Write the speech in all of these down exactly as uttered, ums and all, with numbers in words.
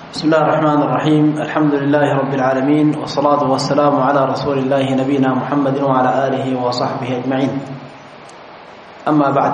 بسم الله الرحمن الرحيم. الحمد لله رب العالمين، والصلاة والسلام على رسول الله نبينا محمد وعلى آله وصحبه أجمعين. أما بعد،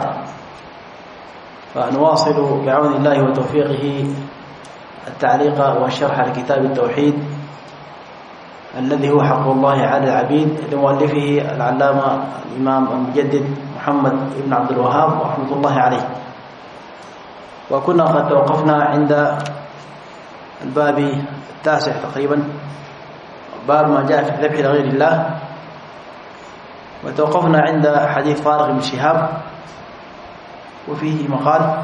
فنواصل بعون الله وتوفيقه التعليق والشرح لكتاب التوحيد الذي هو حق الله على العبيد لمؤلفه العلامة الإمام المجدد محمد بن عبد الوهاب رحمة الله عليه. وكنا قد توقفنا عند الباب التاسع تقريبا، باب ما جاء في الذبح لغير الله، وتوقفنا عند حديث طارق بن شهاب وفيه مقال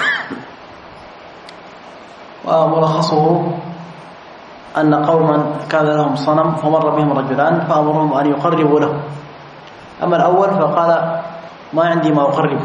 وملخصه أن قوما كان لهم صنم فمر بهم رجلان فأمرهم أن يقربوا له. أما الأول فقال ما عندي ما أقربه،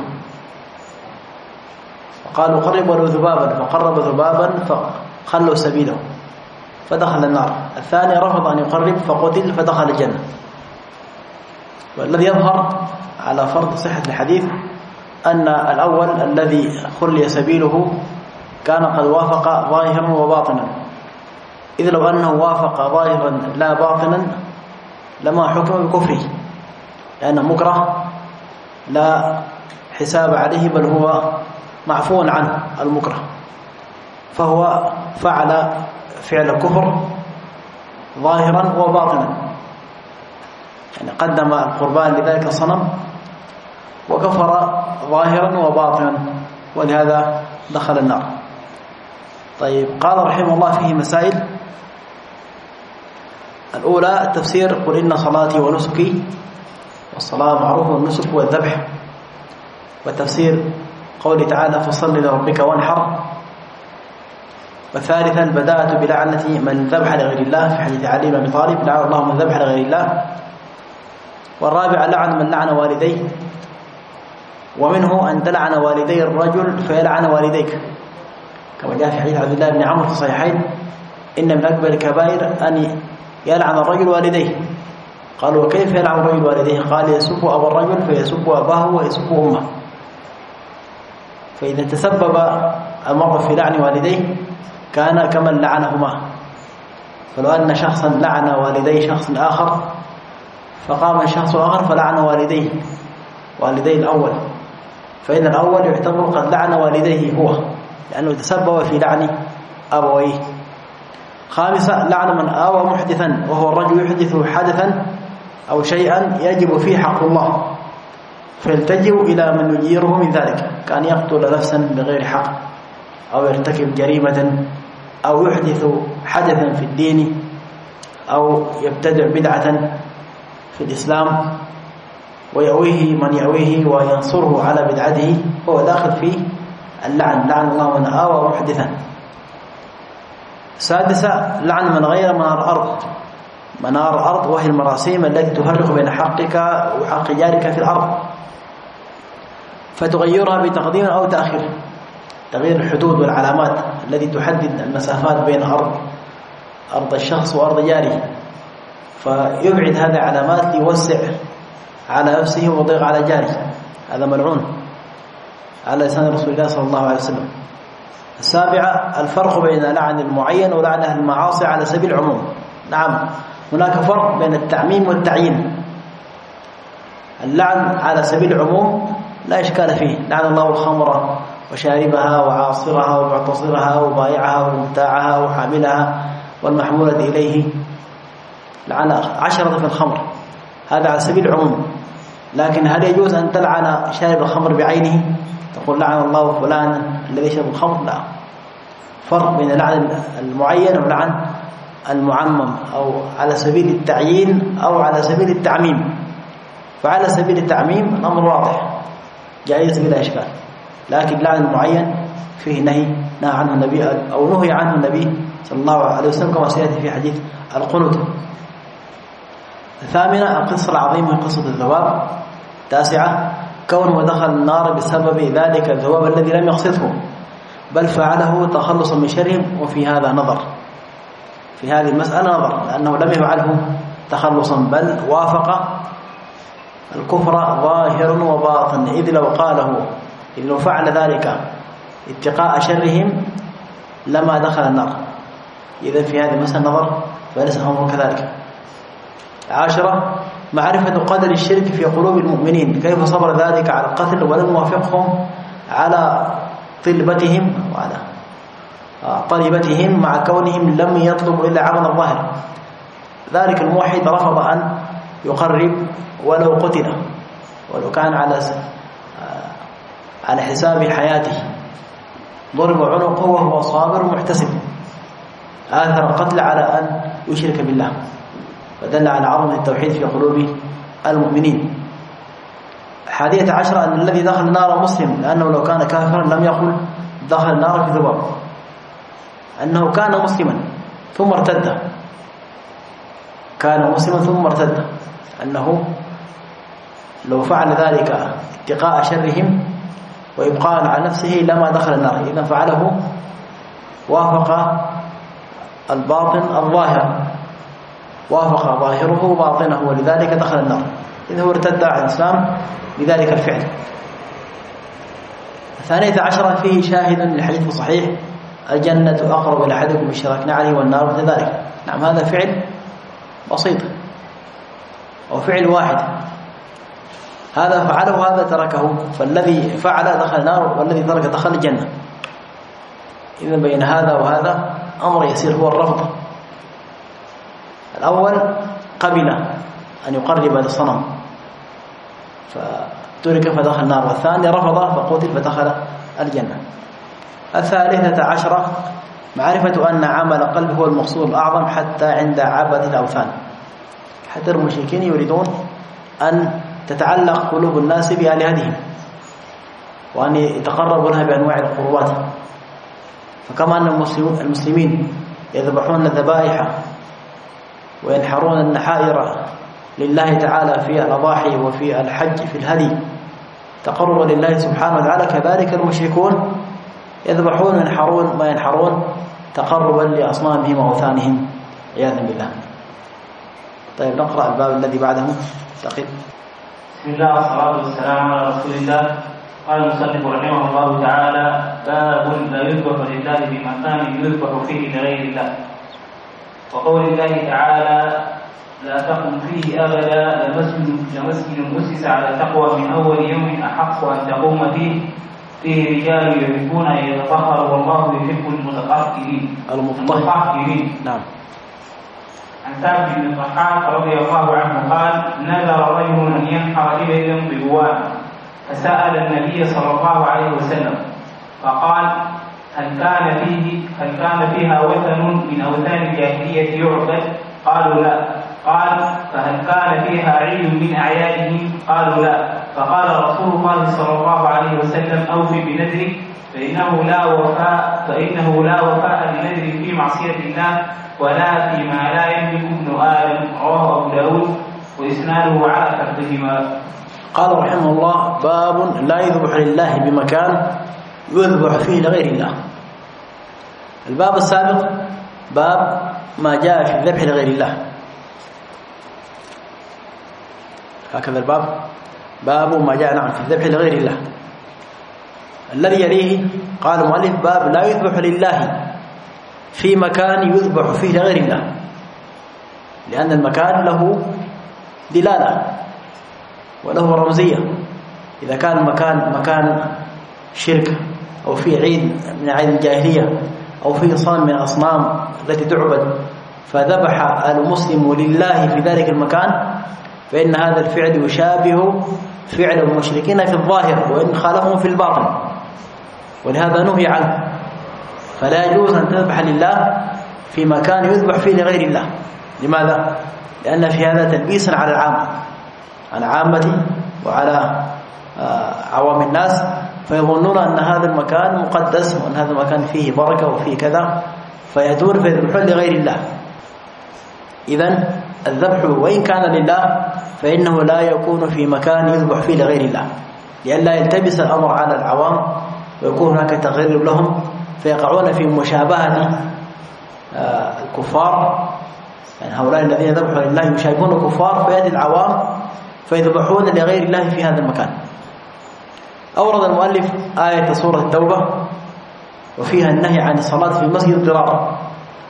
فقالوا قربوا له ذبابا، فقرب ذبابا فخلوا سبيله فدخل النار. الثاني رفض أن يقرب فقتل فدخل الجنة. والذي يظهر على فرض صحة الحديث أن الأول الذي خلي سبيله كان قد وافق ظاهرا وباطنا، إذ لو أنه وافق ظاهرا لا باطنا لما حكم بكفره، لأنه مكره لا حساب عليه، بل هو معفو عنه المكره، فهو فعل فعل كفر ظاهرا وباطنا، يعني قدم القربان لذلك الصنم وكفر ظاهرا وباطنا، ولهذا دخل النار. طيب، قال رحمه الله فيه مسائل. الأولى التفسير: قل إن صلاتي ونسكي، والصلاة معروف، والنسك والذبح. والتفسير قوله تعالى فصل لربك وانحر. والثالثا بدأت بلعنة من ذبح لغير الله في حديث علي بن أبي طالب: لعن الله من ذبح لغير الله. والرابع لعن من لعن والديه، ومنه أن تلعن والدي الرجل فيلعن والديك، كما جاء في حديث عبد الله بن عمرو في الصحيحين: إن من أكبر الكبائر أن يلعن الرجل والديه. قالوا وكيف يلعن الرجل والديه؟ قال يسب أبا الرجل فيسب أباه ويسب أمه. فإذا تسبب المرء في لعن والديه كان كمن لعنهما. فلو أن شخصا لعن والدي شخص آخر فقام شخص آخر فلعن والديه والدي الأول، فإن الأول يعتبر قد لعن والديه هو، لأنه تسبب في لعن أبويه. خامسا لعن من آوى محدثا، وهو الرجل يحدث حدثا أو شيئا يجب فيه حق الله فيلتجئ إلى من يجيره من ذلك، كان يقتل نفسا بغير حق، أو يرتكب جريمة، أو يحدث حدثا في الدين، أو يبتدع بدعة في الإسلام ويأويه من يأويه وينصره على بدعته، هو داخل فيه اللعن. لعن الله من آوى محدثا. سادسا لعن من غير منار الأرض. منار الأرض وهي المراسيم التي تفرق بين حقك وحق جارك في الأرض، فتغيرها بتقديم أو تأخير، تغيير الحدود والعلامات التي تحدد المسافات بين أرض أرض الشخص وأرض جاره، فيبعد هذه العلامات ليوسع على نفسه ويضيق على جاره، هذا ملعون على لسان رسول الله صلى الله عليه وسلم. السابعة الفرق بين لعن المعين ولعن أهل المعاصي على سبيل العموم. نعم، هناك فرق بين التعميم والتعيين. اللعن على سبيل العموم لا إشكال فيه: لعن الله الخمر وشاربها وعاصرها ومعتصرها وبائعها ومبتاعها وحاملها والمحمولة إليه، لعن عشرة في الخمر، هذا على سبيل العموم. لكن هل يجوز أن تلعن شارب الخمر بعينه، تقول لعن الله فلان الذي يشرب الخمر؟ لا. فرق بين لعن المعين ولعن المعمم، أو على سبيل التعيين أو على سبيل التعميم. فعلى سبيل التعميم الأمر واضح جائز بلا إشكال، لكن لعن المعين فيه نهي، نهى عنه النبي أو نهي عنه النبي صلى الله عليه وسلم، كما سيأتي في حديث القنوت. الثامنة القصة العظيمة، قصة الذباب. تاسعة كونه دخل النار بسبب ذلك الذباب الذي لم يقصده، بل فعله تخلصا من شرهم، وفي هذا نظر، في هذه المسألة نظر، لأنه لم يفعله تخلصا بل وافق الكفر ظاهر وباطن، إذ لو قاله إذ لو فعل ذلك اتقاء شرهم لما دخل النار، إذا في هذه المسألة نظر فليس الأمر كذلك. عاشرة معرفة قدر الشرك في قلوب المؤمنين، كيف صبر ذلك على القتل ولم يوافقهم على طلبتهم وعلى طلبتهم مع كونهم لم يطلبوا إلا عمل الظاهر. ذلك الموحد رفض أن يقرب ولو قتل، ولو كان على على حساب حياته، ضرب عنقه وهو صابر محتسب، آثر القتل على أن يشرك بالله، فدل على عظمة التوحيد في قلوب المؤمنين. الحادية عشرة أن الذي دخل النار مسلم، لأنه لو كان كافرا لم يقل دخل النار في ذباب، أنه كان مسلما ثم ارتد، كان مسلما ثم ارتد، أنه لو فعل ذلك اتقاء شرهم وإبقاء على نفسه لما دخل النار، إذا فعله وافق الباطن الظاهر، وافق ظاهره باطنه، ولذلك دخل النار، إذا هو ارتد عن الإسلام بذلك الفعل. الثانية عشرة فيه شاهد للحديث الصحيح الجنة أقرب إلى أحدكم من شراك نعله والنار مثل ذلك. نعم، هذا فعل بسيط أو فعل واحد، هذا فعله هذا تركه، فالذي فعل دخل النار والذي ترك دخل الجنة. إذا بين هذا وهذا أمر يسير، هو الرفض. الأول قبل أن يقرب للصنم فترك فدخل النار، والثاني رفض فقتل فدخل الجنة. الثالثة عشرة معرفة أن عمل القلب هو المقصود الأعظم حتى عند عبدة الأوثان، حتى المشركين يريدون أن تتعلق قلوب الناس بآلهتهم وأن يتقربوا لها بأنواع القربات، فكما أن المسلمين يذبحون الذبائح وينحرون النحائر لله تعالى في الأضاحي وفي الحج في الهدي تقربا لله سبحانه وتعالى، كذلك المشركون يذبحون وينحرون ما ينحرون تقربا لأصنامهم وأوثانهم عياذا بالله. طيب نقرأ الباب الذي بعده. تقيم. بسم الله والصلاة والسلام على رسول الله. قال المصنف رحمه الله تعالى: باب لا يذبح لله بمكان يذبح فيه لغير الله. وقول الله تعالى: لا تقم فيه أبدا لمسجد أسس على تقوى من أول يوم أحق أن تقوم فيه فيه رجال يحبون أن يتطهروا والله يحب المتطهرين المتطهرين. نعم. عن ثابت بن الضحاك رضي الله عنه قال: نذر رجل أن ينحر إبلا ببوان، فسأل النبي صلى الله عليه وسلم فقال: هل كان فيه هل كان فيها وثن من أوثان الجاهلية يعبد؟ قالوا لا. قال: فهل كان فيها عيد من أعيادهم؟ قالوا لا. فقال رسول الله صلى الله عليه وسلم: أوفي بنذرك فإنه لا وفاء فإنه لا وفاء بنذر في معصية الله ولا فيما لا يملك ابن آدم. رواه أبو داود وإسناده على شرطهما. قال رحمه الله: باب لا يذبح لله بمكان يذبح فيه لغير الله. الباب السابق باب ما جاء في الذبح لغير الله، هكذا الباب باب ما جاء نعم في الذبح لغير الله. الذي يليه قال المؤلف: باب لا يذبح لله في مكان يذبح فيه لغير الله، لأن المكان له دلالة وله رمزية. إذا كان المكان مكان شرك أو في عيد من عيد الجاهلية أو في صنم من الأصنام التي تعبد فذبح المسلم لله في ذلك المكان، فإن هذا الفعل يشابه فعل المشركين في الظاهر وإن خالفهم في الباطن، ولهذا نهي عنه. فلا يجوز أن تذبح لله في مكان يذبح فيه لغير الله. لماذا؟ لأن في هذا تلبيسا على العامة، على عامة وعلى عوام الناس، فيظنون أن هذا المكان مقدس وأن هذا المكان فيه بركة وفيه كذا، فيأتون فيذبحون لغير الله. إذن الذبح وإن كان لله فإنه لا يكون في مكان يذبح فيه لغير الله، لئلا يلتبس الأمر على العوام ويكون هناك تغير لهم فيقعون في مشابهة الكفار. يعني هؤلاء الذين ذبحوا لله يشابهون الكفار، فيأتي العوام فيذبحون لغير الله في هذا المكان. أورد المؤلف آية سورة التوبة وفيها النهي عن الصلاة في مسجد ضرارا،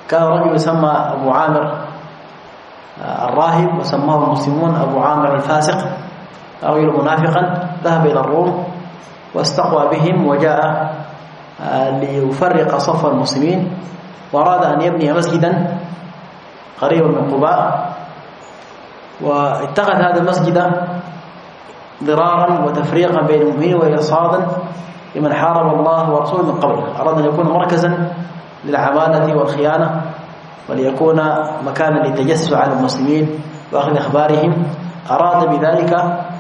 كان رجل يسمى أبو عامر الراهب، وسماه المسلمون أبو عامر الفاسق، رجل منافقا ذهب إلى الروم واستقوى بهم وجاء ليفرق صف المسلمين، وأراد أن يبني مسجدا قريبا من قباء، واتخذ هذا المسجد ضرارا وتفريقا بين المؤمنين وإرصادا لمن حارب الله ورسوله من قبل. أراد أن يكون مركزا للعمالة والخيانة، وليكون مكانا للتجسس على المسلمين وأخذ أخبارهم. أراد بذلك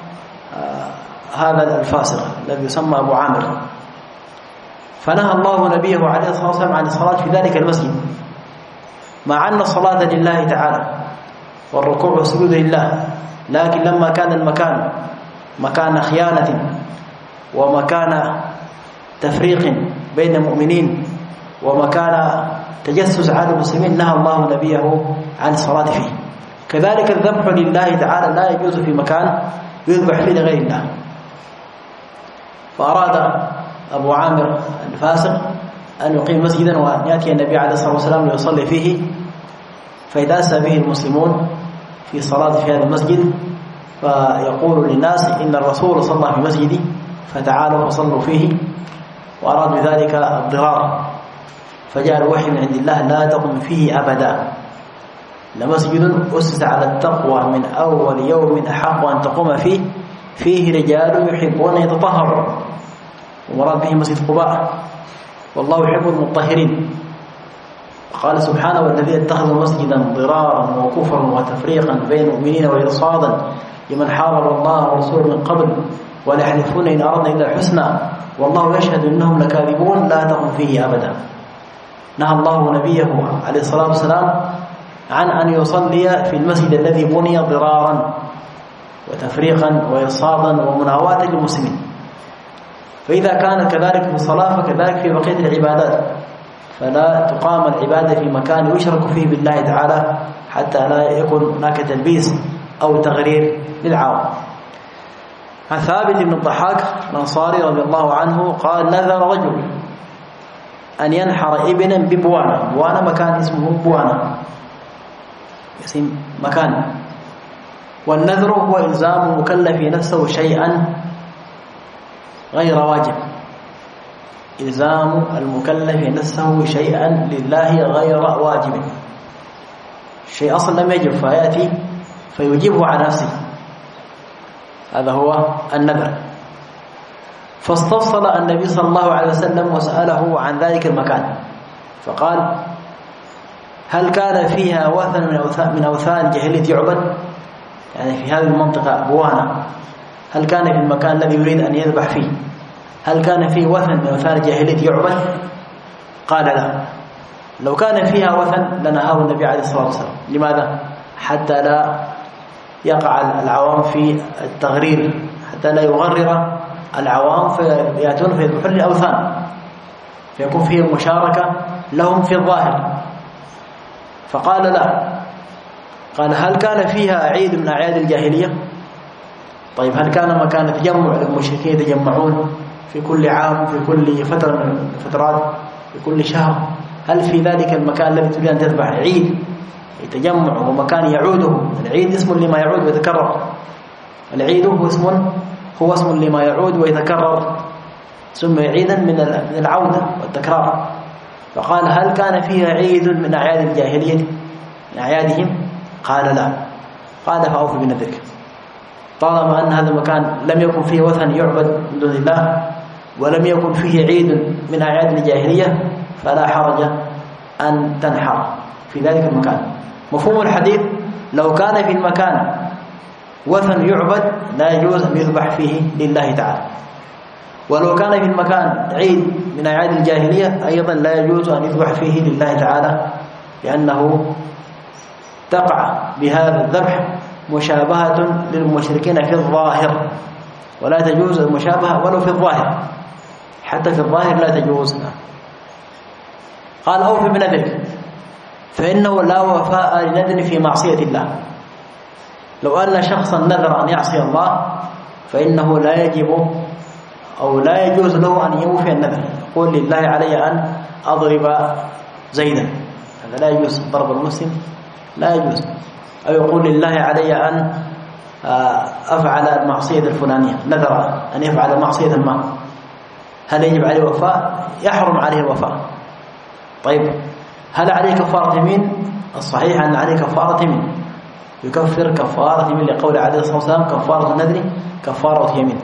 هذا الفاسق الذي يسمى أبو عامر، فنهى الله نبيه عليه الصلاة والسلام عن الصلاة في ذلك المسجد، مع أن الصلاة لله تعالى والركوع والسجود لله، لكن لما كان المكان مكان خيانة ومكان تفريق بين المؤمنين ومكان تجسس على المسلمين نهى الله نبيه عن الصلاة فيه. كذلك الذبح لله تعالى لا يجوز في مكان يذبح فيه لغير الله. فأراد أبو عامر الفاسق أن يقيم مسجدا وأن يأتي النبي عليه الصلاة والسلام ليصلي فيه، فيتأسى به المسلمون في صلاة في هذا المسجد، فيقول للناس إن الرسول صلى في مسجدي فتعالوا فصلوا فيه، وأراد بذلك الضرار. فجاء الوحي من عند الله لا تقم فيه أبدا، لمسجد أسس على التقوى من أول يوم أحق أن تقوم فيه فيه رجال يحبون يتطهروا، ومراد به مسجد قباء، والله يحب المطهرين. قال سبحانه والذي اتخذ مسجدا ضرارا وكفرا وتفريقا بين المؤمنين وإرصادا لمن حارب الله ورسوله من قبل وليحلفون إن أردنا إلا الحسنى والله يشهد إنهم لكاذبون لا تقم فيه أبدا. نهى الله نبيه عليه الصلاة والسلام عن أن يصلي في المسجد الذي بني ضرارا وتفريقا وإرصادا ومناواة للمسلمين. فإذا كان كذلك في الصلاة فكذلك في بقية العبادات، فلا تقام العبادة في مكان يشرك فيه بالله تعالى حتى لا يكون هناك تلبيس أو تغرير للعوام. عن ثابت بن الضحاك الأنصاري رضي الله عنه قال نذر رجل أن ينحر ابنا ببوانا. بوانا مكان اسمه بوانا، اسم مكان. والنذر هو إلزام المكلف نفسه شيئا غير واجب، إلزام المكلف نفسه شيئا لله غير واجب، شيء أصلا لم يجب فيأتي فيجيبه على نفسه، هذا هو النذر. فاستفصل النبي صلى الله عليه وسلم وسأله عن ذلك المكان، فقال هل كان فيها وثن من أوثان, من أوثان جاهلية يعبد؟ يعني في هذه المنطقة بوانا، هل كان في المكان الذي يريد أن يذبح فيه هل كان فيه وثن من أوثان جاهلية يعبد؟ قال لا. لو كان فيها وثن لنهاه النبي عليه الصلاة والسلام. لماذا؟ حتى لا يقع العوام في التغرير، حتى لا يغرر العوام فيأتون فيذبحون الأوثان، فيكون فيه مشاركة لهم في الظاهر. فقال لا. قال هل كان فيها عيد من أعياد الجاهلية؟ طيب هل كان مكان تجمع المشركين يتجمعون في كل عام في كل فترة من الفترات في كل شهر؟ هل في ذلك المكان الذي تريد أن تذبح عيد يتجمع ومكان يعوده؟ العيد اسم لما يعود ويتكرر، العيد هو اسم هو اسم لما يعود ويتكرر، سمي عيدا من العودة والتكرار. فقال هل كان فيها عيد من أعياد الجاهلية من أعيادهم؟ قال لا. قال فأوفي بنذرك. طالما أن هذا المكان لم يكن فيه وثن يعبد من دون الله ولم يكن فيه عيد من أعياد الجاهلية فلا حرج أن تنحر في ذلك المكان. مفهوم الحديث لو كان في المكان وثن يعبد لا يجوز أن يذبح فيه لله تعالى، ولو كان في المكان عيد من أعياد الجاهلية أيضا لا يجوز أن يذبح فيه لله تعالى، لأنه تقع بهذا الذبح مشابهة للمشركين في الظاهر، ولا تجوز المشابهة ولو في الظاهر، حتى في الظاهر لا تجوز. قال أوفي بنذرك، فإنه لا وفاء لنذر في معصية الله. لو أن شخصا نذر أن يعصي الله فإنه لا يجب أو لا يجوز له أن يوفي النذر، يقول لله علي أن أضرب زيدا هذا لا يجوز، ضرب المسلم لا يجوز. أو يقول لله علي أن أفعل المعصية الفلانية، نذر أن يفعل معصية ما، هل يجب عليه وفاء؟ يحرم عليه الوفاء. طيب هل عليه كفارة يمين؟ الصحيح أن عليه كفارة يمين، يكفر كفارة يمين لقول عليه الصلاة والسلام كفارة النذر كفارة يمين،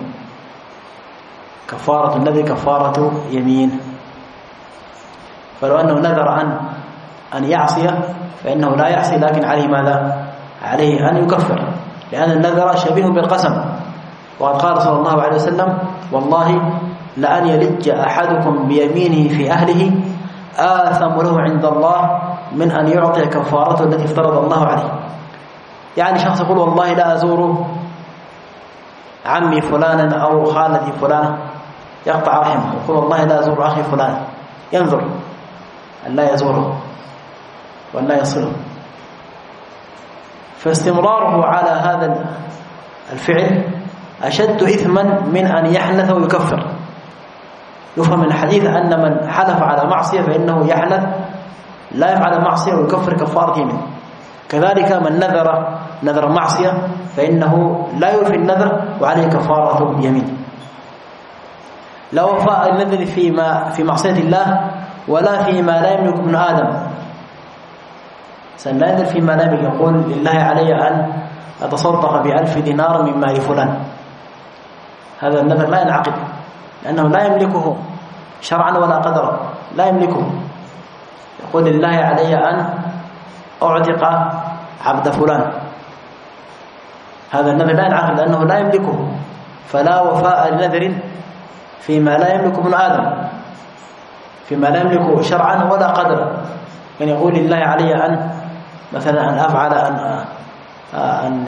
كفارة النذر كفارة يمين. فلو أنه نذر أن أن يعصي فإنه لا يعصي، لكن عليه ماذا؟ عليه أن يكفر، لأن النذر شبيه بالقسم. وقد قال صلى الله عليه وسلم والله لأن يلج أحدكم بيمينه في أهله آثم له عند الله من أن يعطي كفارته التي افترض الله عليه. يعني شخص يقول والله لا أزور عمي فلانا أو خالتي فلانة يقطع رحمه، يقول والله لا أزور أخي فلان، ينظر أن لا يزوره وأن لا يصله، فاستمراره على هذا الفعل أشد إثما من أن يحنث ويكفر. يفهم من الحديث أن من حلف على معصية فإنه يحنث لا يفعل معصية ويكفر كفارة يمين. كذلك من نذر نذر معصية فإنه لا يوفي النذر وعليه كفارة يمين. لا وفاء النذر فيما في معصية الله ولا فيما لا يملك ابن آدم. لا ينذر فيما لا يملك، يقول لله علي أن أتصدق بألف دينار من مال فلان، هذا النذر لا ينعقد لأنه لا يملكه شرعا ولا قدرا، لا يملكه. يقول لله علي أن أعتق عبد فلان، هذا النذر لا ينعقد لأنه لا يملكه، فلا وفاء لنذر فيما لا يملك ابن آدم، فيما لا يملكه شرعا ولا قدرا. كان يقول لله علي أن مثلا أن أفعل أن أن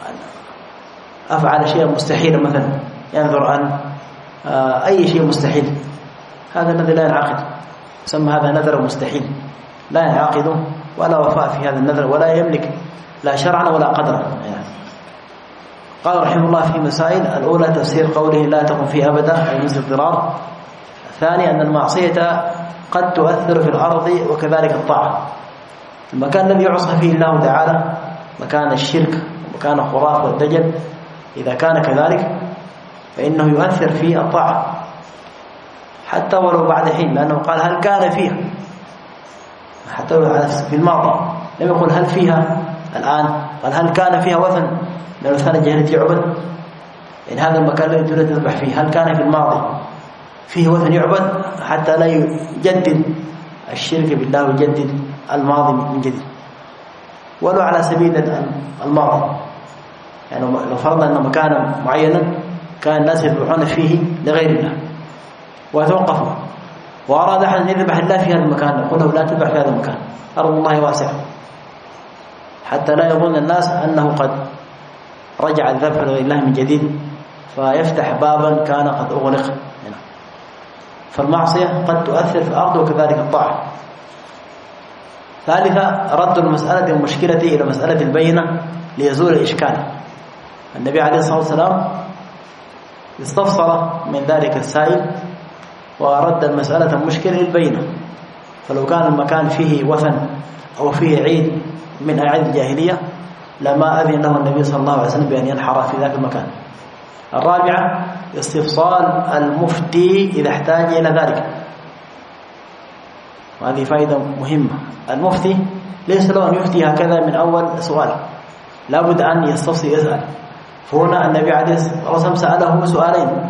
أفعل شيئا مستحيلا، مثلا ينظر أن أي شيء مستحيل، هذا الذي لا ينعقد، يسمى هذا نذر مستحيل، لا ينعقد ولا وفاء في هذا النذر ولا يملك لا شرعا ولا قدرا. يعني قال رحمه الله في مسائل: الأولى تفسير قوله لا تقم فيه أبدا أي مثل الضرار. الثاني أن المعصية قد تؤثر في الأرض وكذلك الطاعة. المكان الذي يعصى فيه الله تعالى مكان الشرك ومكان الخرافة والدجل، إذا كان كذلك فإنه يؤثر في الطاعة حتى ولو بعد حين، لأنه قال هل كان فيها، حتى في الماضي لم يقل هل فيها الآن، قال هل كان فيها وثن، لأن وثن الجاهلية يعبد. إن هذا المكان الذي تريد تذبح فيه هل كان في الماضي فيه وثن يعبد حتى لا يجدد الشرك بالله ويجدد الماضي من جديد، ولو على سبيل الماضي. يعني لو فرضنا أن مكانا معينا كان الناس يذبحون فيه لغير الله وتوقفوا، وأراد أحد أن يذبح الله في هذا المكان، يقول له لا تذبح في هذا المكان، أرض الله واسعة، حتى لا يظن الناس أنه قد رجع الذبح لغير الله من جديد فيفتح بابا كان قد أغلق. فالمعصية قد تؤثر في الأرض وكذلك الطاعة. ثالثا رد المسألة المشكلة إلى مسألة البينة ليزول الإشكال. النبي عليه الصلاة والسلام استفصل من ذلك السائل ورد المسألة المشكلة للبينة. فلو كان المكان فيه وثن أو فيه عيد من أعياد الجاهلية لما أذن له النبي صلى الله عليه وسلم بأن ينحر في ذاك المكان. الرابعة استفصال المفتي إذا احتاج إلى ذلك، وهذه فائدة مهمة. المفتي ليس له أن يفتي هكذا من أول سؤال، لابد أن يستفصل يسأل. فهنا النبي عليه الصلاة والسلام سأله سؤالين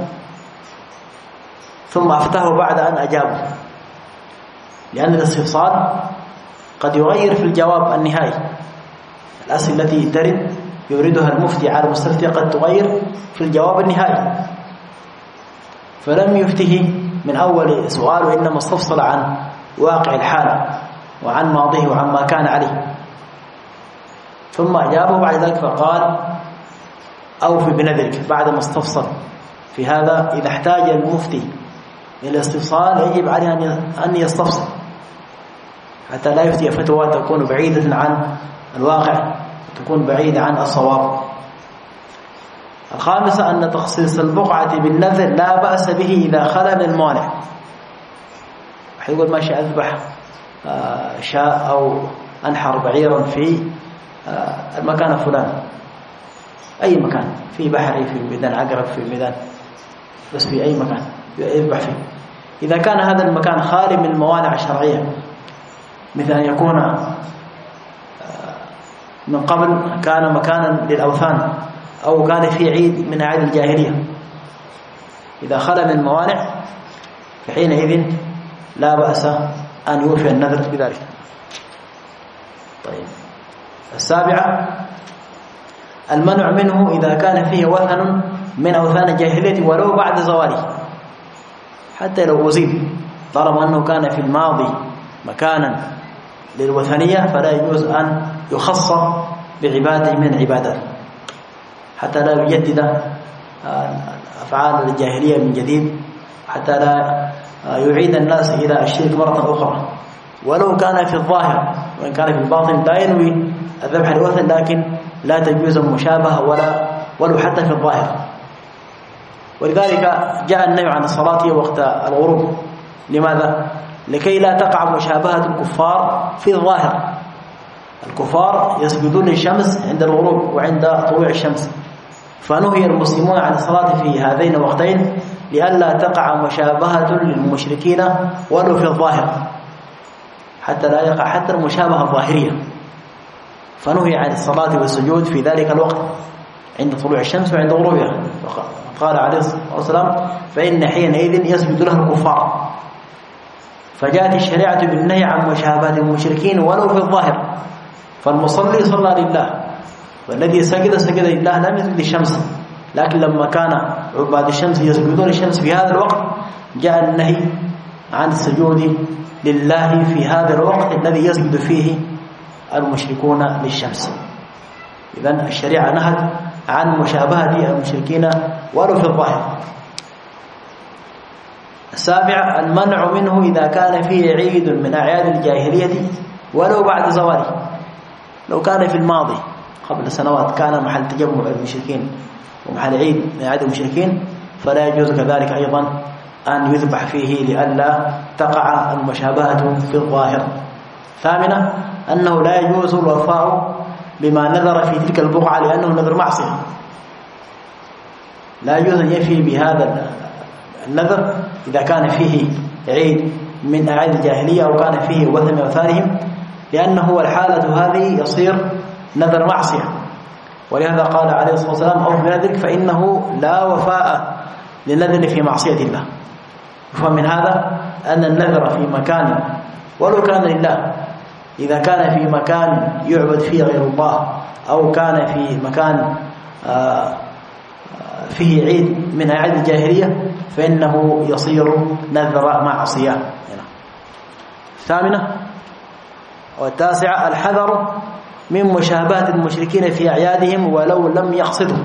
ثم أفتاه بعد أن أجابه، لأن الاستفصال قد يغير في الجواب النهائي. الأسئلة التي ترد يريدها المفتي على المستفتي قد تغير في الجواب النهائي، فلم يفته من أول سؤال، وإنما استفصل عن واقع الحال وعن ماضيه وعن ما كان عليه، ثم أجابه بعد ذلك فقال أوفي بنذرك بعد ما استفصل. في هذا إذا احتاج المفتي إلى الاستفصال يجب عليه أن يستفصل حتى لا يفتي فتوى تكون بعيدة عن الواقع، تكون بعيدة عن الصواب. الخامسة أن تخصيص البقعة بالنذر لا بأس به إذا خلا من المانع. يقول ماشي أذبح شاء أو أنحر بعيرا في المكان الفلاني، أي مكان، في بحري، في ميدان عقرب، في ميدان، بس في أي مكان يذبح فيه. إذا كان هذا المكان خالي من الموانع الشرعية، مثل أن يكون من قبل كان مكانا للأوثان أو كان في عيد من أعياد الجاهلية، إذا خلى من الموانع فحينئذ لا بأس أن يوفي النذر بذلك. طيب، السابعة المنع منه إذا كان فيه وثن من أوثان الجاهلية ولو بعد زواله، حتى لو أزيل، طالما أنه كان في الماضي مكانا للوثنية فلا يجوز أن يخص بعبادة من العبادات، حتى لا يجدد أفعال الجاهلية من جديد، حتى لا يعيد الناس إلى الشرك مرة أخرى، ولو كان في الظاهر، وإن كان في الباطن لا ينوي الذبح للوثن، لكن لا تجوز المشابهة ولا ولو حتى في الظاهر. ولذلك جاء النهي عن الصلاة وقت الغروب. لماذا؟ لكي لا تقع مشابهة الكفار في الظاهر. الكفار يسجدون للشمس عند الغروب وعند طلوع الشمس، فنهي المسلمون عن الصلاة في هذين الوقتين لئلا تقع مشابهة للمشركين ولو في الظاهر، حتى لا يقع حتى المشابهة الظاهرية، فنهي عن الصلاة والسجود في ذلك الوقت عند طلوع الشمس وعند غروبها. قال عليه الصلاة والسلام: فإن حينئذ يسجد له الكفار. فجاءت الشريعة بالنهي عن مشابهة المشركين ولو في الظاهر، فالمصلي صلى لله، والذي سجد سجد لله لم يسجد للشمس. لكن لما كان عباد الشمس يسجدون للشمس في هذا الوقت جاء النهي عن السجود لله في هذا الوقت الذي يسجد فيه المشركون للشمس. إذن الشريعة نهت عن مشابهة المشركين ولو في الظاهر. السابع المنع منه إذا كان فيه عيد من أعياد الجاهلية ولو بعد زواله. لو كان في الماضي قبل سنوات كان محل تجمع المشركين ومحل عيد من أعياد المشركين، فلا يجوز كذلك أيضا أن يذبح فيه لئلا تقع المشابهة في الظاهر. ثامنة أنه لا يجوز الوفاء بما نذر في تلك البقعة لأنه نذر معصية. لا يجوز أن يفي بهذا النذر إذا كان فيه عيد من أعياد الجاهلية أو كان فيه وثن من أوثانهم، لأنه الحالة هذه يصير نذر معصية. ولهذا قال عليه الصلاة والسلام: أوف بنذرك فإنه لا وفاء للنذر في معصية الله. فمن هذا أن النذر في مكان ولو كان لله، إذا كان في مكان يعبد فيه غير الله أو كان في مكان فيه عيد من أعياد الجاهلية فإنه يصير نذر معصية. الثامنة والتاسعة الحذر من مشابهة المشركين في أعيادهم ولو لم يقصدوا.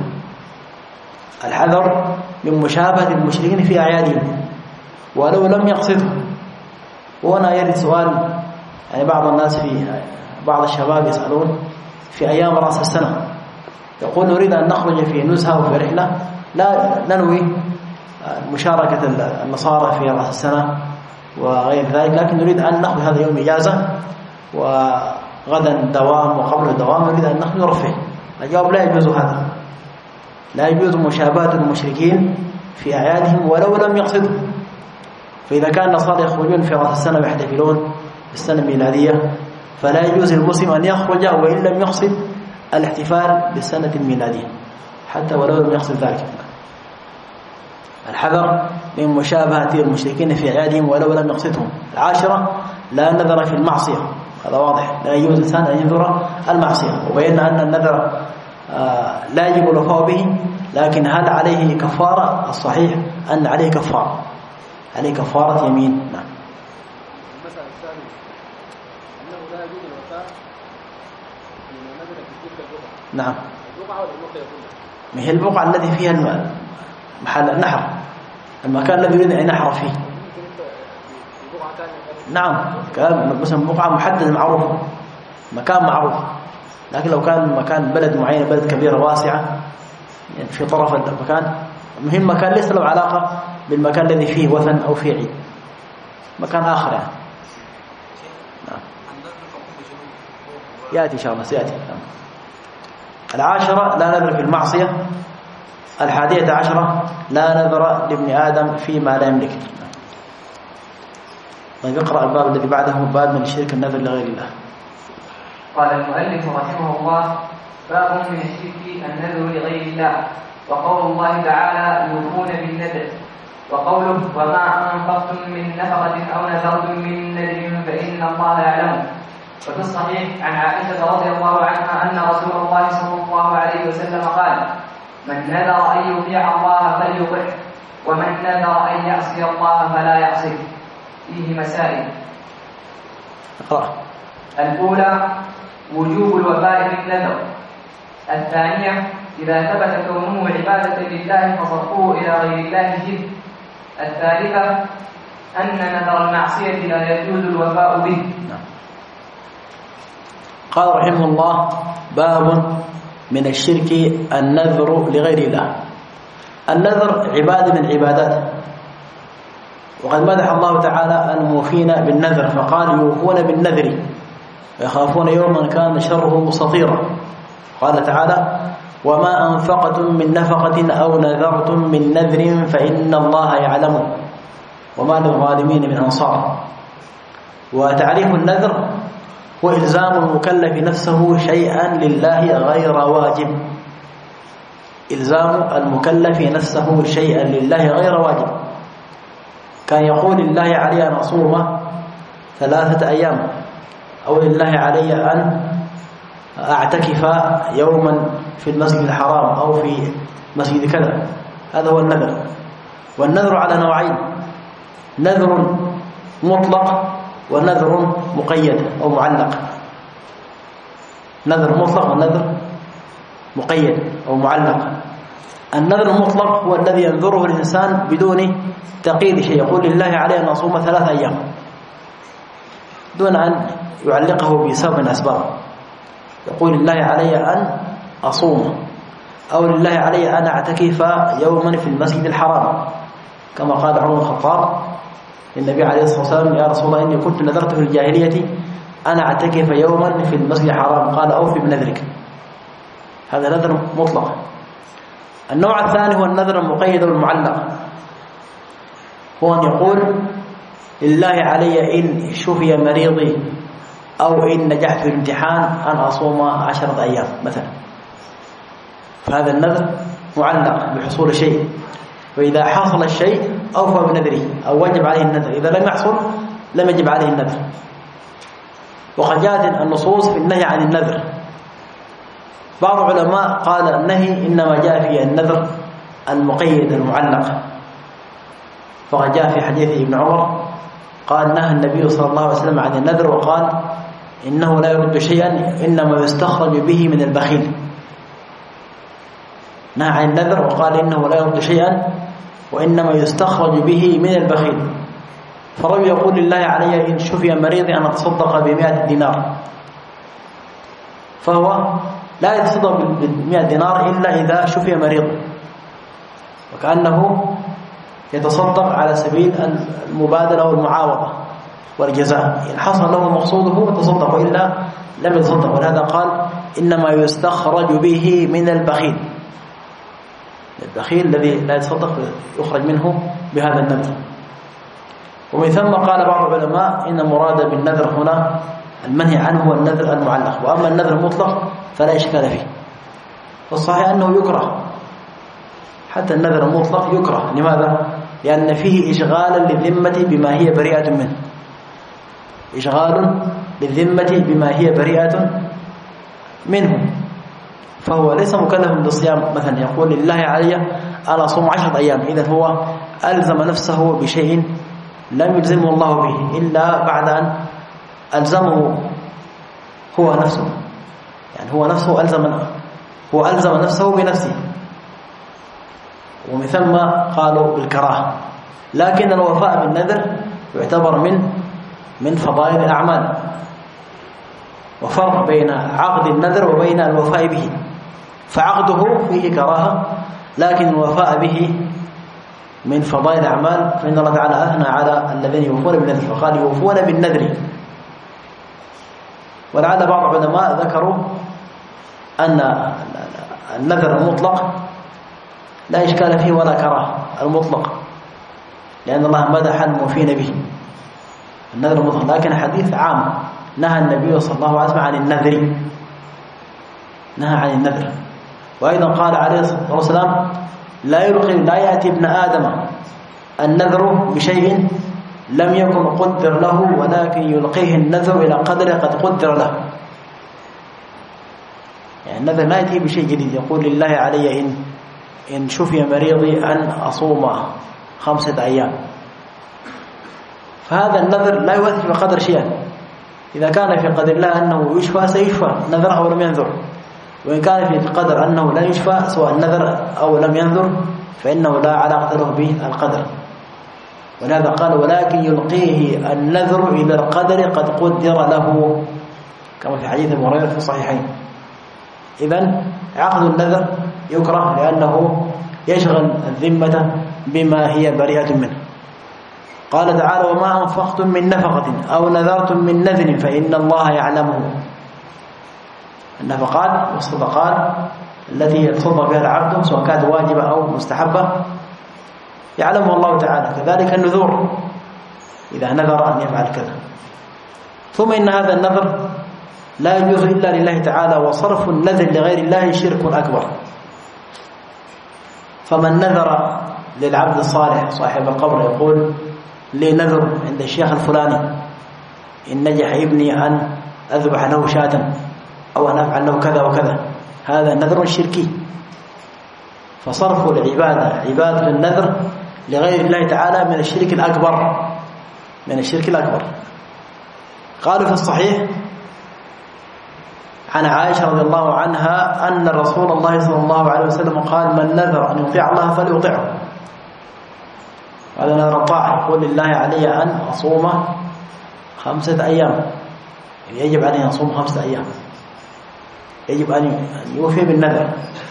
الحذر من مشابهة المشركين في أعيادهم ولو لم يقصدوا. وهنا يرد سؤال، يعني بعض الناس في بعض الشباب يسألون في أيام رأس السنة، يقول: نريد أن نخرج في نزهة وفي رحلة، لا ننوي مشاركة النصارى في رأس السنة وغير ذلك، لكن نريد أن نأخذ هذا يوم إجازة وغدا دوام وقبل الدوام نريد أن نأخذ نرفه. الجواب: لا يجوز هذا، لا يجوز مشابهة المشركين في أعيادهم ولو لم يقصدوا. فإذا كان النصارى يخرجون في رأس السنة ويحتفلون بالسنة الميلادية فلا يجوز للمسلم أن يخرج وإن لم يقصد الاحتفال بالسنة الميلادية حتى ولو لم يقصد ذلك. الحذر من مشابهة المشركين في أعيادهم ولو لم يقصدهم. العاشرة لا نذر في المعصية، هذا واضح، لا يجوز الإنسان أن ينذر المعصية. وبينا أن النذر لا يجب الوفاء به، لكن هل عليه كفارة؟ الصحيح أن عليه كفارة، عليه كفارة يمين. نعم. المسألة الثانية أنه لا يجوز الوفاء بما نذر في تلك البقعة. نعم. البقعة ولا البقعة كلها؟ ما هي البقعة التي فيها محل النحر، المكان الذي يريد أن ينحر فيه. نعم، كان مثلا بقعة محددة معروفة، مكان معروف. لكن لو كان مكان بلد معين، بلد كبيرة واسعة يعني في طرف المكان، مهم مكان ليس له علاقة بالمكان الذي فيه وثن أو فيه عيد، مكان آخر يعني. يأتي إن شاء الله سيأتي. العاشرة لا نذر في المعصية. الحادية عشرة لا نذر لابن آدم فيما لا يملك. طيب اقرأ الباب الذي بعده، باب من الشرك النذر لغير الله. قال المؤلف رحمه الله: باب من الشرك النذر لغير الله. وقول الله تعالى: يوفون بالنذر. وقوله: وما أنفقتم من نفقة أو نذرتم من نذر فإن الله يعلم. وفي الصحيح عن عائشة رضي الله عنها أن رسول الله صلى الله عليه وسلم قال: من نذر أن يطيع الله فليطعه، ومن نذر أن يعصي الله فلا يعصيه. فيه مسائل. اقرأ. الأولى وجوب الوفاء بالنذر. الثانية إذا ثبت كونه عبادة لله فصرفوه إلى غير الله شرك. الثالثة أن نذر المعصية لا يجوز الوفاء به. قال رحمه الله: باب من الشرك النذر لغير الله. النذر عبادة من العبادات، وقد مدح الله تعالى الموفين بالنذر فقال: يوفون بالنذر ويخافون يوما كان شره مستطيرا. قال تعالى: وما أنفقتم من نفقة أو نذرتم من نذر فإن الله يعلمه وما للظالمين من أنصار. وتعريف النذر هو إلزام المكلف نفسه شيئا لله غير واجب. إلزام المكلف نفسه شيئا لله غير واجب. كان يقول: لله علي أن أصوم ثلاثة أيام، أو لله علي أن أعتكف يوما في المسجد الحرام أو في مسجد كذا. هذا هو النذر. والنذر على نوعين: نذر مطلق ونذر مقيد أو معلق. نذر مطلق ونذر مقيد أو معلق. النذر المطلق هو الذي ينذره الإنسان بدون تقييد شيء، يقول: لله علي أن أصوم ثلاثة أيام دون أن يعلقه بسبب من أسباب. يقول: لله علي أن أصوم، أو لله علي أن أعتكف يوما في المسجد الحرام، كما قال عمر الخطاب للنبي عليه الصلاة والسلام: يا رسول الله إني كنت نذرت في الجاهلية أن أعتكف يوما في المسجد الحرام، قال: أوفي بنذرك. هذا نذر مطلق. النوع الثاني هو النذر المقيد والمعلق، هو أن يقول: لله علي إن شفي مريضي أو إن نجحت في الامتحان أن أصوم عشرة أيام مثلا. فهذا النذر معلق بحصول شيء، وإذا حصل الشيء أوفى بنذره أو وجب عليه النذر، إذا لم يحصل لم يجب عليه النذر. وقد جاءت النصوص في النهي عن النذر. بعض العلماء قال النهي إنما جاء في النذر المقيد المعلق، فقد جاء في حديث ابن عمر قال: نهى النبي صلى الله عليه وسلم عن النذر وقال: إنه لا يرد شيئا إنما يستخرج به من البخيل. نهى عن النذر وقال: إنه لا يرد شيئا وإنما يستخرج به من البخيل. فرجل يقول: لله علي إن شفي مريضي أن أتصدق بمئة دينار، فهو لا يتصدق بمئة دينار إلا إذا شفي مريض، وكأنه يتصدق على سبيل المبادلة والمعاوضة والجزاء. إن حصل له مقصوده تصدق، وإلا لم يتصدق. ولهذا قال: إنما يستخرج به من البخيل. البخيل الذي لا يتصدق يخرج منه بهذا النذر. ومن ثم قال بعض العلماء إن المراد بالنذر هنا المنهي عنه هو النذر المعلق، وأما النذر المطلق فلا إشكال فيه. والصحيح أنه يكره، حتى النذر المطلق يكره. لماذا؟ لأن فيه إشغالا للذمة بما هي بريئة منه، إشغال للذمة بما هي بريئة منه. فهو ليس مكلف بالصيام مثلا، يقول: لله علي أنا أصوم عشرة أيام، إذن هو ألزم نفسه بشيء لم يلزمه الله به إلا بعد أن ألزمه هو نفسه. يعني هو نفسه ألزم هو ألزم نفسه بنفسه. ومن ثم قالوا بالكراهة. لكن الوفاء بالنذر يعتبر من من فضائل الأعمال، وفرق بين عقد النذر وبين الوفاء به. فعقده فيه كراهة، لكن الوفاء به من فضائل الأعمال. فإن الله تعالى أثنى على الذين يوفون بالنذر فقال: يوفون بالنذر. ولعل بعض العلماء ذكروا أن النذر المطلق لا إشكال فيه ولا كراهة المطلق، لأن الله مدح الموفين به النذر المطلق. لكن حديث عام نهى النبي صلى الله عليه وسلم عن النذر، نهى عن النذر. وأيضا قال عليه الصلاة والسلام لا يلقي لا يأتي ابن آدم النذر بشيء لم يكن قدر له، ولكن يلقيه النذر إلى قدر قد قدر له. يعني النذر لا يأتي بشيء جديد، يقول لله علي إن إن شفي مريضي أن أصوم خمسة أيام، فهذا النذر لا يؤثر بقدر شيئا. إذا كان في قدر الله أنه يشفى سيشفى نذر أو لم ينذر، وإن كان في قدر أنه لا يشفى سواء نذر أو لم ينذر فإنه لا علاقة له بالقدر. ولهذا قال ولكن يلقيه النذر إلى القدر قد قدر له، كما في حديث أبي هريرة في الصحيحين. إذن عقد النذر يكره لأنه يشغل الذمة بما هي بريئة منه. قال تعالى وما أنفقتم من نفقة أو نذرتم من نذر فإن الله يعلمه. النفقات والصدقات التي يتصدق بها العبد سواء كانت واجبة أو مستحبة يعلمه الله تعالى. كذلك النذور إذا نذر أن يفعل كذا. ثم إن هذا النذر لا يجوز إلا لله تعالى، وصرف النذر لغير الله شرك أكبر. فمن نذر للعبد الصالح صاحب القبر يقول لي نذر عند الشيخ الفلاني إن نجح ابني أن أذبح له شاة أو أن أفعل له كذا وكذا، هذا نذر شركي. فصرف العبادة عبادة النذر لغير الله تعالى من الشرك الأكبر، من الشرك الأكبر. قالوا في الصحيح عن عائشة رضي الله عنها أن رسول الله صلى الله عليه وسلم قال من نذر أن يطيع الله فليطيعه. هذا نذر الطاعة، يقول لله علي أن أصوم خمسة أيام، يعني يجب عليه أن يصوم خمسة أيام، يجب أن يوفي بالنذر.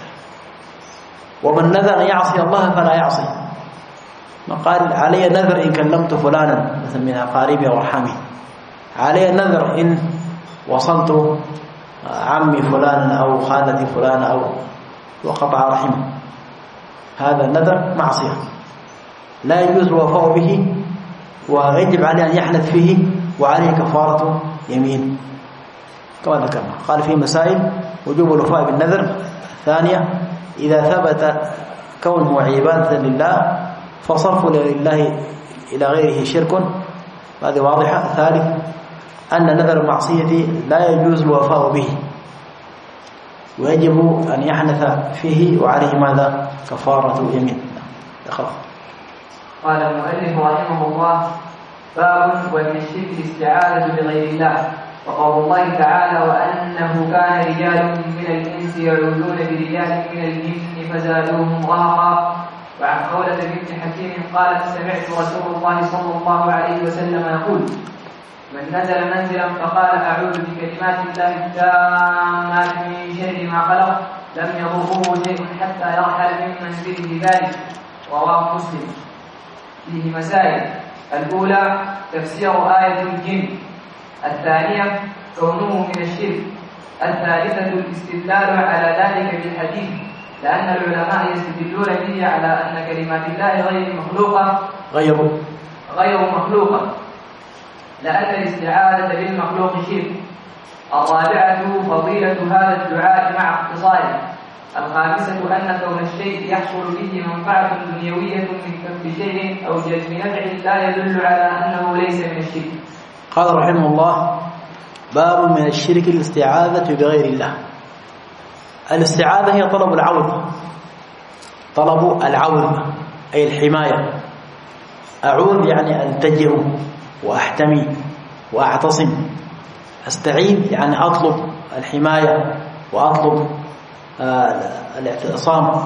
ومن نذر أن يعصي الله فلا يعصي. ما قال علي نذر إن كلمت فلانا مثل من أقاربي وأرحامي، علي نذر إن وصلت عمي فلان أو خالتي فلان أو وقطع رحمه. هذا النذر معصية لا يجوز الوفاء به، ويجب عليه أن يحنث فيه، وعليه كفارة يمين كما ذكرنا. قال في مسائل وجوب الوفاء بالنذر. ثانية إذا ثبت كونه عبادة لله فصرفه لله إلى غيره شرك، هذه واضحة. ثالث أن نذر المعصية لا يجوز الوفاء به، ويجب أن يحنث فيه، وعليه ماذا؟ كفارة يمين. قال المؤلف رحمه الله باب ومن الشرك الاستعاذة بغير الله. وقول الله تعالى وأنه كان رجال من الإنس يعوذون برجال من الجن فزادوهم رهقا. وعن خولة بنت حكيم قالت سمعت رسول الله صلى الله عليه وسلم يقول من نزل منزلا فقال أعوذ بكلمات الله التامات من شر ما خلق لم يضره شيء حتى يرحل من منزله ذلك. رواه مسلم. فيه مسائل: الأولى تفسير آية الجن، الثانية كونه من الشرك، الثالثة الاستدلال على ذلك بالحديث، لأن العلماء يستدلون به على أن كلمات الله غير مخلوقة غير غير مخلوقة لأن الاستعاذة بالمخلوق شرك. الرابعة فضيلة هذا الدعاء مع اختصاره. الخامسة أن كون الشيء يحصل به منفعة دنيوية من كف شيء أو جلب نفع لا يدل على أنه ليس من الشرك. قال رحمه الله باب من الشرك الاستعاذة بغير الله. الاستعاذة هي طلب العوض، طلب العوض أي الحماية. أعوذ يعني ألتجئ وأحتمي وأعتصم. أستعيذ يعني أطلب الحماية وأطلب الاعتصام.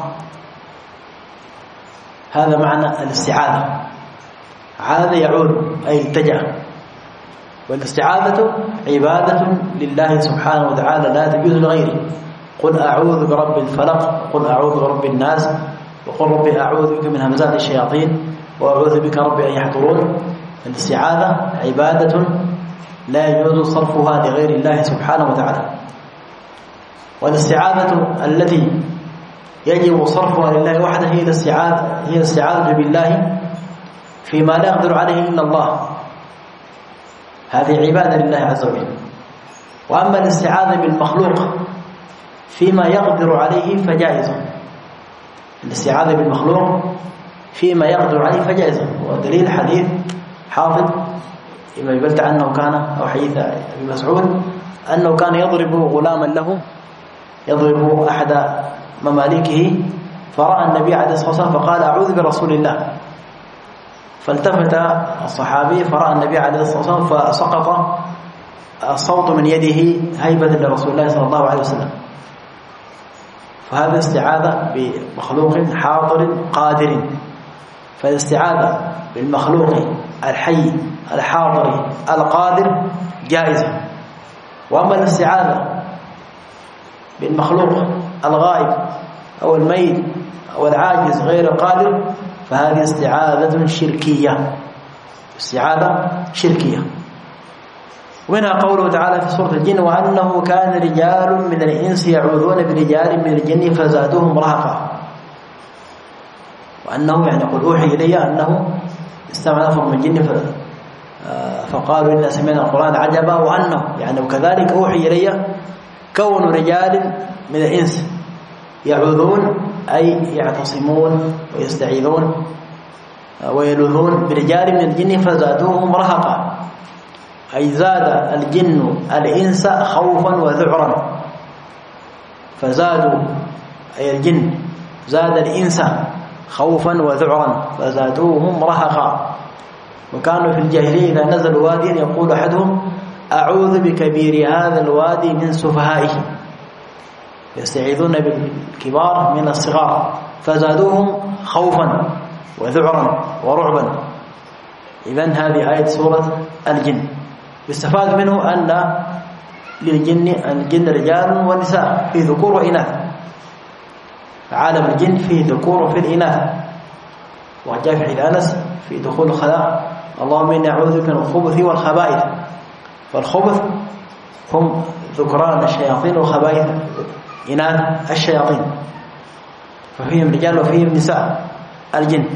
هذا معنى الاستعاذة. عاذ يعوذ أي التجأ. والاستعاذة عبادة لله سبحانه وتعالى لا تجوز لغيره. قل أعوذ برب الفلق، قل أعوذ برب الناس، وقل ربي أعوذ بك من همزات الشياطين، وأعوذ بك ربي أن يحضرون. الاستعاذة عبادة لا يجوز صرفها لغير الله سبحانه وتعالى. والاستعاذة التي يجب صرفها لله وحده هي الاستعاذة هي الاستعاذة بالله فيما لا يقدر عليه إلا الله، هذه عبادة لله عز وجل. وأما الاستعاذة بالمخلوق فيما يقدر عليه فجائزة. الاستعاذة بالمخلوق فيما يقدر عليه فجائزة، ودليل حديث حافظ إما يبلت عنه كان أو حديث أبي مسعود أنه كان يضرب غلاما له، يضرب أحد مماليكه، فرأى النبي عليه الصلاة والسلام فقال أعوذ برسول الله، فالتفت الصحابي فرأى النبي عليه الصلاة والسلام فسقط الصوت من يده هيبة لرسول الله صلى الله عليه وسلم. فهذا استعاذة بمخلوق حاضر قادر. فالاستعاذة بالمخلوق الحي الحاضر القادر جائزة. وأما الاستعاذة بالمخلوق الغائب أو الميت أو العاجز غير القادر فهذه استعاذة شركية، استعاذة شركية. ومنها قوله تعالى في سورة الجن وأنه كان رجال من الإنس يعوذون برجال من الجن فزادوهم رهقا. وأنه يعني يقول أوحي إلي أنه استمع نفر من الجن فقالوا إنا سمعنا القرآن عجبا، وأنه يعني وكذلك أوحي إلي كون رجال من الإنس يعوذون أي يعتصمون ويستعيذون ويلوذون برجال من الجن فزادوهم رهقا، أي زاد الجن الإنس خوفا وذعرا. فزادوا أي الجن زاد الإنس خوفا وذعرا فزادوهم رهقا. وكانوا في الجاهلية إذا نزلوا واديا يقول أحدهم أعوذ بكبير هذا الوادي من سفهائه، يستعيذون بالكبار من الصغار، فزادوهم خوفا وذعرا ورعبا. إذن هذه آية سورة الجن. يستفاد منه أن للجن الجن رجال ونساء، في ذكور وإناث. عالم الجن فيه ذكور وفي الإناث. وجاء في حديث أنس في دخول الخلاء اللهم إني أعوذ بك من الخبث والخبائث. فالخبث هم ذكران الشياطين والخبائث إناث الشياطين، ففيهم رجال وفيهم نساء الجن.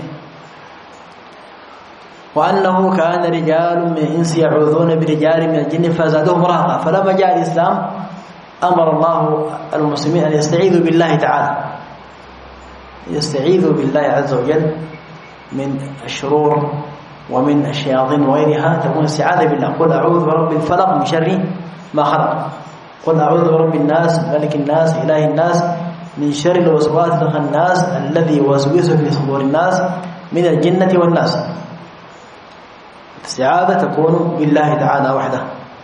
وأنه كان رجال من الإنس يعوذون برجال من الجن فزادوهم رهقا. فلما جاء الإسلام أمر الله المسلمين أن يستعيذوا بالله تعالى، يستعيذوا بالله عز وجل من الشرور ومن الشياطين وغيرها. تكون استعاذة بالله. قل أعوذ برب الفلق من شر ما خلق، قل أعوذ برب الناس ملك الناس إله الناس من شر الوسواس الخناس الذي يوسوس في صدور الناس من الجنة والناس. الاستعاذة تكون بالله تعالى وحده.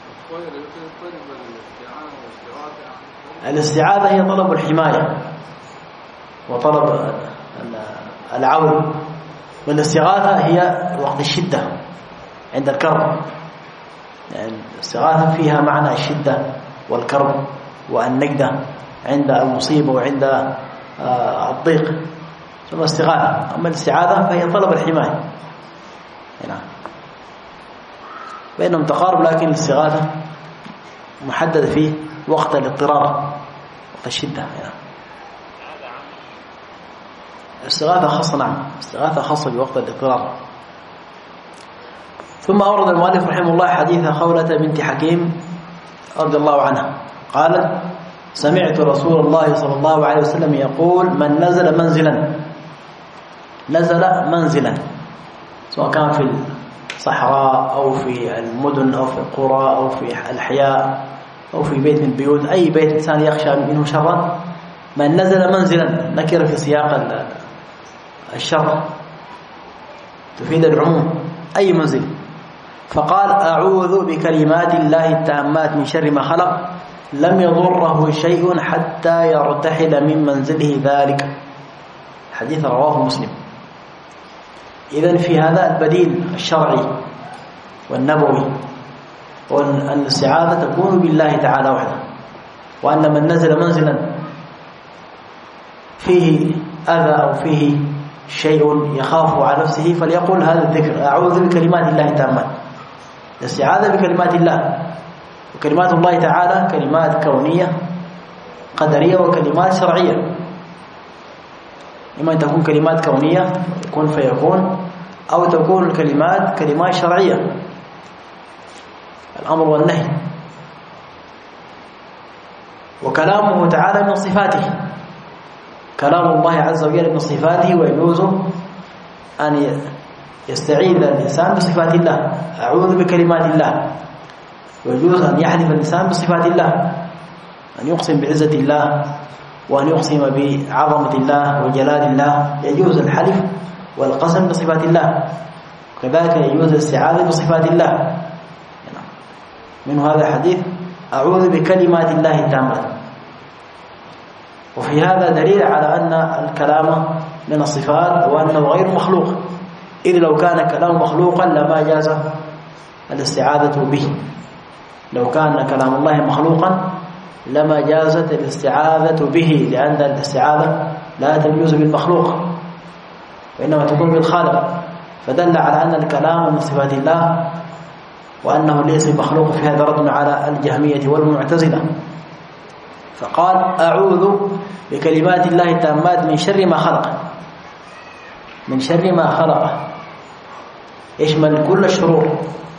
الاستعاذة هي طلب الحماية وطلب العون، والاستغاثة هي وقت الشدة عند الكرب. يعني الاستغاثة فيها معنى الشدة والكرب والنجدة عند المصيبة وعند الضيق ثم استغاثة. أما الاستعاذة فهي طلب الحماية. هنا بينهم تقارب، لكن الاستغاثة محددة فيه وقت الاضطرار وقت الشدة. هنا الاستغاثة خاصة، نعم الاستغاثة خاصة بوقت الاضطرار. ثم أورد المؤلف رحمه الله حديث خولة بنت حكيم رضي الله عنها قالت سمعت رسول الله صلى الله عليه وسلم يقول من نزل منزلا نزل منزلا سواء كان في الصحراء أو في المدن أو في القرى أو في الأحياء أو في بيت من البيوت، أي بيت إنسان يخشى منه شرا، من نزل منزلا نكر في سياق الشر تفيد العموم، أي منزل. فقال أعوذ بكلمات الله التامات من شر ما خلق لم يضره شيء حتى يرتحل من منزله ذلك. حديث رواه مسلم. إذن في هذا البديل الشرعي والنبوي، وأن الاستعاذة تكون بالله تعالى وحده، وأن من نزل منزلا فيه أذى أو فيه شيء يخاف على نفسه فليقول هذا الذكر أعوذ بكلمات الله التامات. الاستعاذة بكلمات الله، وكلمات الله تعالى كلمات كونية قدرية وكلمات شرعية. إما أن تكون كلمات كونية يكون فيكون، أو تكون الكلمات كلمات شرعية، الأمر والنهي. وكلامه تعالى من صفاته، كلام الله عز وجل من صفاته، ويجوز أن يستعيذ الإنسان بصفات الله، أعوذ بكلمات الله. ويجوز أن يحلف الإنسان بصفات الله، أن يقسم بعزة الله، وأن يقسم بعظمة الله وجلال الله، يجوز الحلف والقسم بصفات الله. كذلك يجوز الاستعاذة بصفات الله. من هذا الحديث أعوذ بكلمات الله التامات. وفي هذا دليل على أن الكلام من الصفات وأنه غير مخلوق، إذ لو كان كلام مخلوقا لما جاز الاستعاذة به. لو كان كلام الله مخلوقا لما جازت الاستعاذة به، لأن الاستعاذة لا تجوز بالمخلوق وإنما تكون بالخالق. فدل على أن الكلام من صفات الله وأنه ليس مخلوق. في هذا رد على الجهمية والمعتزلة. فقال أعوذ بكلمات الله التامات من شر ما خلق، من شر ما خلق يشمل كل الشرور.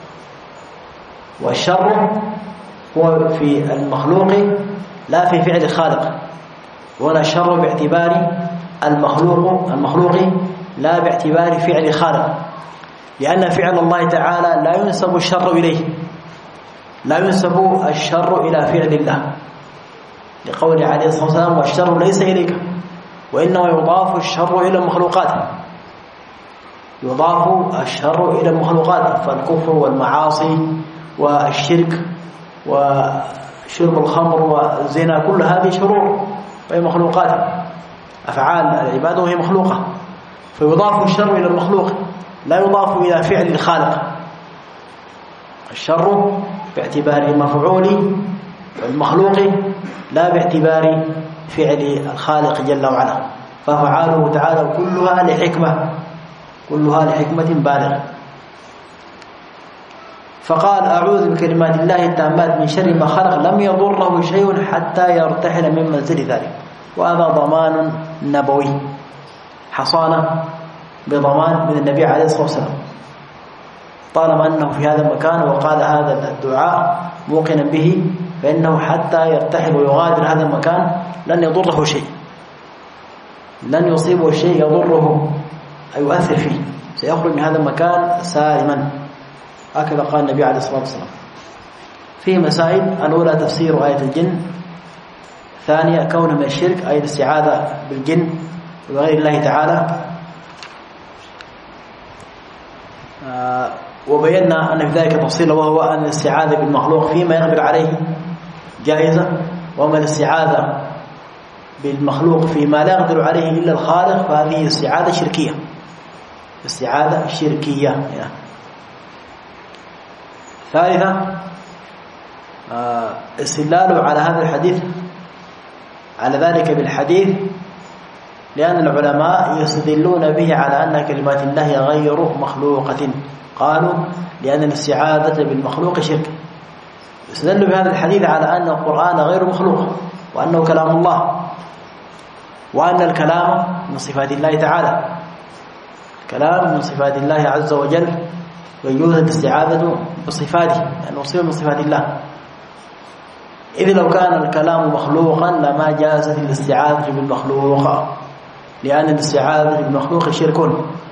والشر هو في المخلوق لا في فعل الخالق، ولا الشر باعتبار المخلوق المخلوق لا باعتبار فعل الخالق، لأن فعل الله تعالى لا ينسب الشر إليه، لا ينسب الشر إلى فعل الله، لقول عليه الصلاة والسلام والشر ليس إليك، وإنما يضاف الشر إلى المخلوقات، يضاف الشر إلى المخلوقات. فالكفر والمعاصي والشرك وشرب الخمر والزنا كل هذه شرور وهي مخلوقات، أفعال العباد وهي مخلوقة، فيضاف الشر إلى المخلوق لا يضاف إلى فعل الخالق. الشر باعتبار المفعول والمخلوق لا باعتبار فعل الخالق جل وعلا. فأفعاله تعالى كلها لحكمة، كلها لحكمة بالغة. فقال أعوذ بكلمات الله التامات من شر ما خلق لم يضره شيء حتى يرتحل من منزل ذلك. وهذا ضمان نبوي، حصانة بضمان من النبي عليه الصلاة والسلام، طالما أنه في هذا المكان وقال هذا الدعاء موقنا به، فإنه حتى يرتحل ويغادر هذا المكان لن يضره شيء، لن يصيبه شيء يضره أي يؤثر فيه، سيخرج من هذا المكان سالما. هكذا قال النبي عليه الصلاة والسلام. فيه مسائل: الأولى تفسير آية الجن، ثانية كون من الشرك أي الاستعاذة بالجن وغير الله تعالى. آه وبينا أن في ذلك تفصيل، وهو أن الاستعاذة بالمخلوق فيما يقدر عليه جائزة، وأما الاستعاذة بالمخلوق فيما لا يقدر عليه إلا الخالق فهذه استعاذة شركية، استعاذة شركية يعني. ثالثا آه استدلاله على هذا الحديث على ذلك بالحديث، لأن العلماء يستدلون به على أن كلمات الله غير مخلوقة. قالوا لأن الاستعاذة بالمخلوق شرك. يستدل بهذا الحديث على أن القرآن غير مخلوق، وأنه كلام الله، وأن الكلام من صفات الله تعالى، كلام من صفات الله عز وجل، ويجوز الاستعاذة بصفاته لأنه صفة من صفات الله. إذ لو كان الكلام مخلوقا لما جازت الاستعاذة بالمخلوق، لأن الاستعاذة بالمخلوق شرك.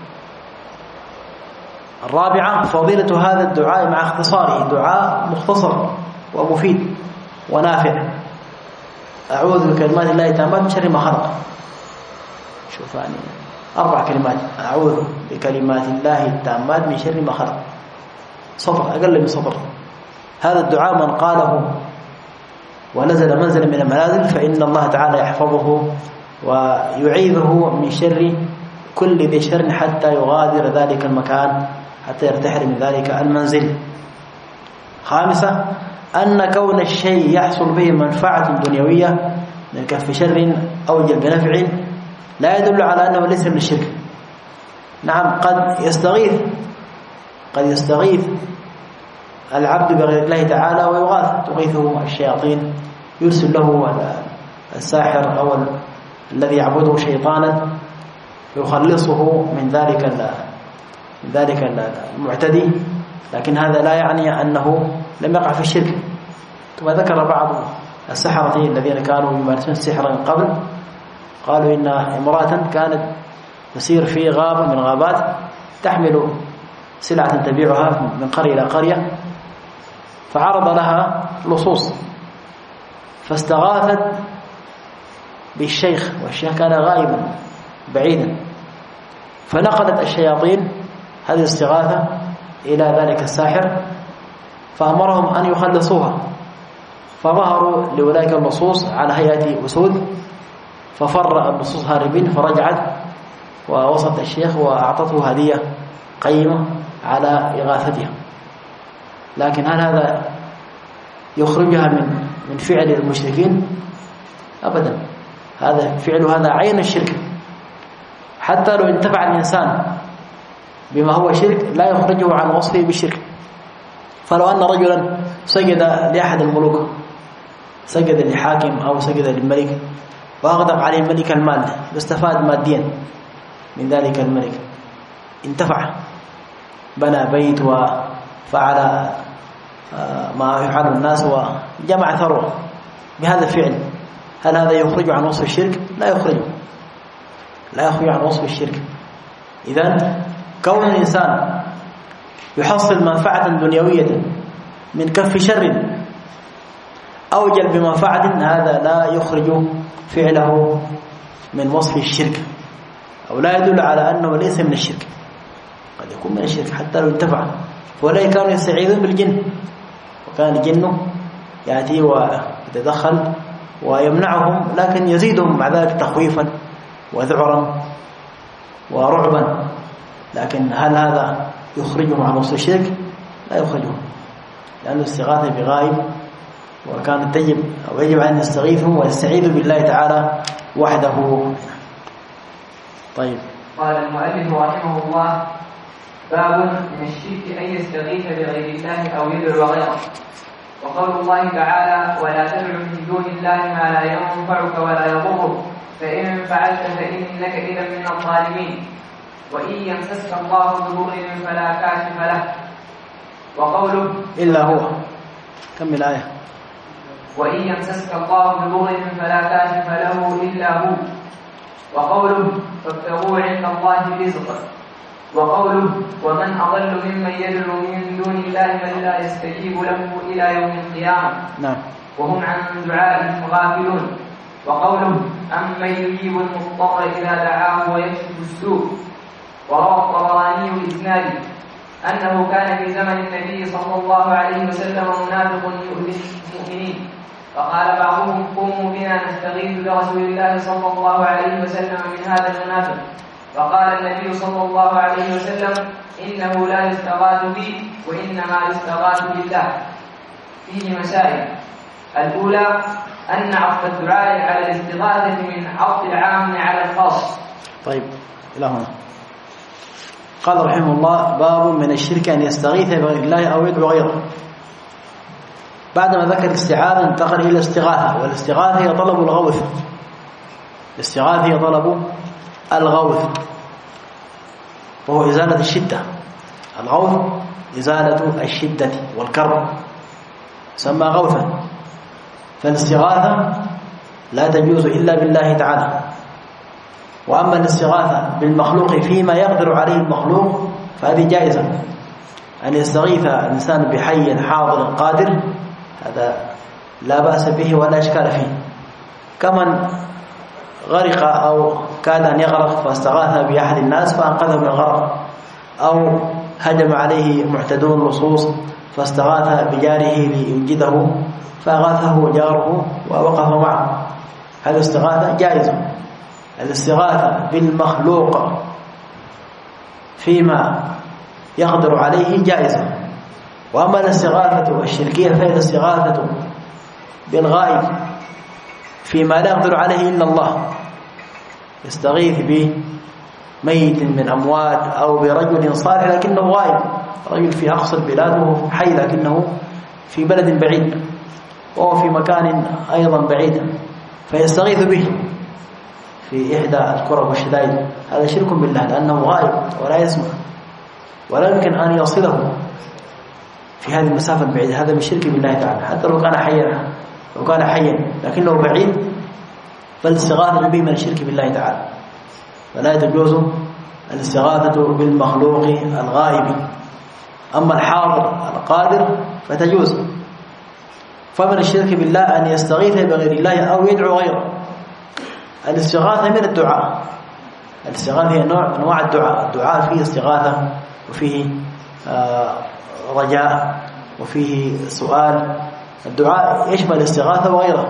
الرابعة فضيلة هذا الدعاء مع اختصاره، دعاء مختصر ومفيد ونافع. أعوذ بكلمات الله التامات من شر ما خلق. شوف يعني أربع كلمات: أعوذ بكلمات الله التامات من شر ما خلق، سطر أقل من سطر. هذا الدعاء من قاله ونزل منزل من المنازل فإن الله تعالى يحفظه ويعيذه من شر كل ذي شر حتى يغادر ذلك المكان، حتى يرتحل من ذلك المنزل. خامسة أن كون الشيء يحصل به منفعة دنيوية من كف شر أو جلب نفع لا يدل على أنه ليس من الشرك. نعم قد يستغيث قد يستغيث العبد بغير الله تعالى ويغاث، تغيثه الشياطين، يرسل له الساحر أو الذي يعبده شيطانا يخلصه من ذلك من ذلك المعتدي، لكن هذا لا يعني أنه لم يقع في الشرك. ثم ذكر بعض السحرة الذين كانوا يمارسون السحر من قبل، قالوا إن امرأة كانت تسير في غابة من غابات تحمل سلعة تبيعها من قرية إلى قرية، فعرض لها لصوص فاستغاثت بالشيخ، والشيخ كان غائبا بعيدا، فنقلت الشياطين هذه الاستغاثة إلى ذلك الساحر فأمرهم أن يخلصوها، فظهروا لأولئك اللصوص على هيئة أسود، ففر اللصوص هاربين، فرجعت ووصلت الشيخ وأعطته هدية قيمة على إغاثتها. لكن هل هذا يخرجها من من فعل المشركين؟ أبدا، هذا فعل هذا عين الشرك، حتى لو انتفع الإنسان بما هو شرك لا يخرجه عن وصفه بالشرك. فلو أن رجلا سجد لأحد الملوك، سجد لحاكم أو سجد للملك وأغدق عليه الملك المال، واستفاد ماديا من ذلك الملك، انتفع، بنى بيت وفعل ما يفعل الناس وجمع ثروة بهذا الفعل، هل هذا يخرج عن وصف الشرك؟ لا يخرجه، لا يخرج عن وصف الشرك. إذن كون الإنسان يحصل منفعة دنيوية من كف شر أو جلب منفعة، هذا لا يخرج فعله من وصف الشرك، أو لا يدل على أنه ليس من الشرك، قد يكون من الشرك حتى لو انتفع. فأولئك كانوا يستعيذون بالجن، وكان الجن يأتي ويتدخل ويمنعهم، لكن يزيدهم مع ذلك تخويفا وذعرا ورعبا. لكن هل هذا يخرجهم عن وصف الشرك؟ لا يخرجهم، لأن الاستغاثة بغائب، وكانت تجب أو يجب أن يستغيثوا ويستعيذوا بالله تعالى وحده. طيب. قال المؤلف رحمه الله: باب من الشرك أن يستغيث بغير الله أو يدعو غيره. وقول الله تعالى: ولا تدع من دون الله ما لا ينفعك ولا يضرك فإن فعلت فإنك إذا من الظالمين. وإن يمسسك الله بضر فلا كاشف له. وقوله: إلا هو. كمل الآية. وإن يمسسك الله بضر فلا كاشف له إلا هو. وقوله: فابتغوا عند الله الرزق. وقوله: ومن أضل ممن يدعو من دون الله من لا يستجيب له إلى يوم القيامة. نعم. وهم عن دعائهم غافلون. وقوله: أمن يجيب المضطر إذا دعاه ويكشف السوء. وروى الطبراني بإسناده أنه كان في زمن النبي صلى الله عليه وسلم منافق يؤذي المؤمنين، فقال بعضهم: قوموا بنا نستغيث برسول الله صلى الله عليه وسلم من هذا المنافق. فقال النبي صلى الله عليه وسلم: إنه لا يستغاث بي وإنما يستغاث بالله. فيه مسائل: الأولى أن عطف الدعاء على الاستغاثة من عطف العام على الخاص. طيب إلى هنا قال رحمه الله: باب من الشرك أن يستغيث بغير الله أو يدعو غيره. بعدما ذكر الاستعاذة انتقل إلى الاستغاثة، والاستغاثة هي طلب الغوث. الاستغاثة هي طلب الغوث، وهو إزالة الشدة. الغوث إزالة الشدة والكرب، سمى غوثا. فالاستغاثة لا تجوز إلا بالله تعالى. وأما الاستغاثة بالمخلوق فيما يقدر عليه المخلوق فهذه جائزة. أن يستغيث الإنسان بحي حاضر قادر هذا لا بأس به ولا إشكال فيه، كمن غرق أو كاد أن يغرق فاستغاث بأحد الناس فأنقذه من الغرق، أو هجم عليه معتدون لصوص فاستغاث بجاره لينجده فأغاثه جاره ووقف معه، هذا استغاثة جائزة. الاستغاثة بالمخلوق فيما يقدر عليه جائزة. وأما الاستغاثة الشركية فهي الاستغاثة بالغائب فيما لا يقدر عليه إلا الله، يستغيث بميت من أموات أو برجل صالح لكنه غائب رجل في أقصى البلاد وهو حي لكنه في بلد بعيد وهو في مكان أيضا بعيد فيستغيث به في إحدى الكرب والشدائد، هذا شرك بالله لأنه غائب ولا يسمع ولا يمكن أن يصله في هذه المسافة البعيدة، هذا من الشرك بالله تعالى حتى لو كان حيا لو كان حيا لكنه بعيد فالاستغاثة به من الشرك بالله تعالى، فلا تجوز الاستغاثة بالمخلوق الغائب. أما الحاضر القادر فتجوز. فمن الشرك بالله أن يستغيث بغير الله أو يدعو غيره. الاستغاثة من الدعاء، الاستغاثة هي نوع من أنواع الدعاء، الدعاء فيه استغاثة وفيه آه رجاء وفيه سؤال، الدعاء يشمل الاستغاثة وغيره.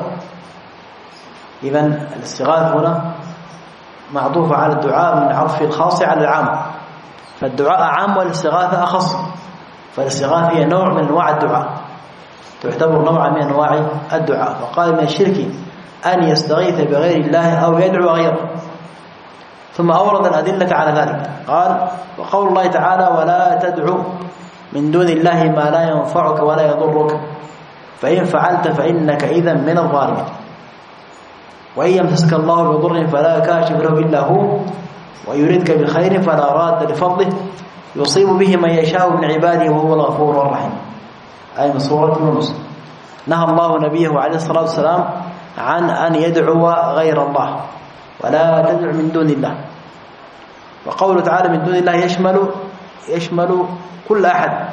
إذن الاستغاثة هنا معطوفة على الدعاء من عطف الخاص على العام، فالدعاء عام والاستغاثة أخص، فالاستغاثة هي نوع من أنواع الدعاء، تعتبر نوعا من أنواع الدعاء. فقال من الشرك أن يستغيث بغير الله أو يدعو غيره. ثم أورد الأدلة على ذلك، قال وقول الله تعالى ولا تدعو من دون الله ما لا ينفعك ولا يضرك فإن فعلت فإنك إذا من الظالمين. وإن يمسسك الله بضر فلا كاشف له إلا هو ويريدك بخير فلا راد لفضله يصيب به من يشاء من عباده وهو الغفور الرحيم. أي من سورة يونس. نهى الله نبيه عليه الصلاة والسلام عن أن يدعو غير الله ولا تدعو من دون الله. وقوله تعالى من دون الله يشمل يشمل كل أحد،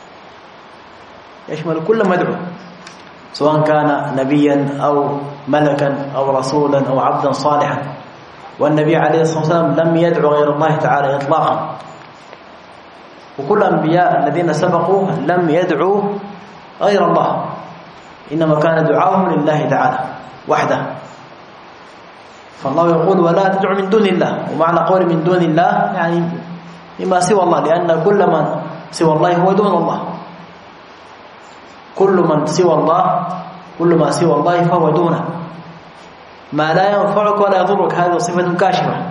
يشمل كل مدعو سواء كان نبيا أو ملكا أو رسولا أو عبدا صالحا. والنبي عليه الصلاة والسلام لم يدعو غير الله تعالى إطلاقا، وكل الأنبياء الذين سبقوا لم يدعوا غير الله، إنما كان دعاهم لله تعالى وحده. فالله يقول ولا تدعو من دون الله، ومعنى قول من دون الله يعني مما سوى الله، لأن كل من سوى الله هو دون الله، كل من سوى الله كل ما سوى الله فهو دونه. ما لا ينفعك ولا يضرك هذه صفة كاشفة،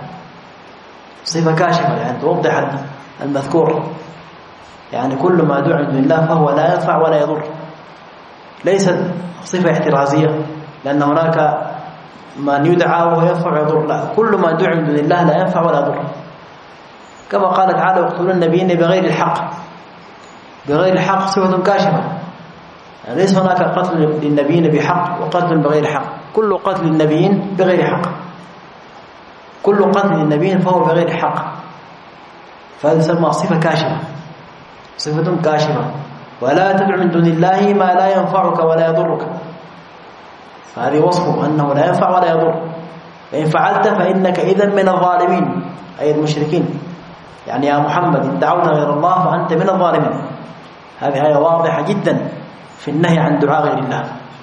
صفة كاشفة يعني توضح المذكور، يعني كل ما دعا من الله فهو لا ينفع ولا يضر، ليست صفة احترازية لأن هناك من يدعى وهو ينفع ويضر، لا، كل ما دعا من الله لا ينفع ولا يضر. كما قال تعالى يقتلون النبيين بغير الحق، بغير الحق صفة كاشفة، يعني ليس هناك قتل للنبيين بحق وقتل بغير حق، كل قتل للنبيين بغير حق، كل قتل للنبيين فهو بغير حق، فهذا يسمى صفة كاشفة، صفة كاشفة. ولا تدع من دون الله ما لا ينفعك ولا يضرك، فهذه وصفه أنه لا ينفع ولا يضر. فإن فعلت فإنك إذا من الظالمين أي المشركين، يعني يا محمد إن دعوت غير الله فأنت من الظالمين. هذه آية واضحة جدا في النهي عن دعاء غير الله،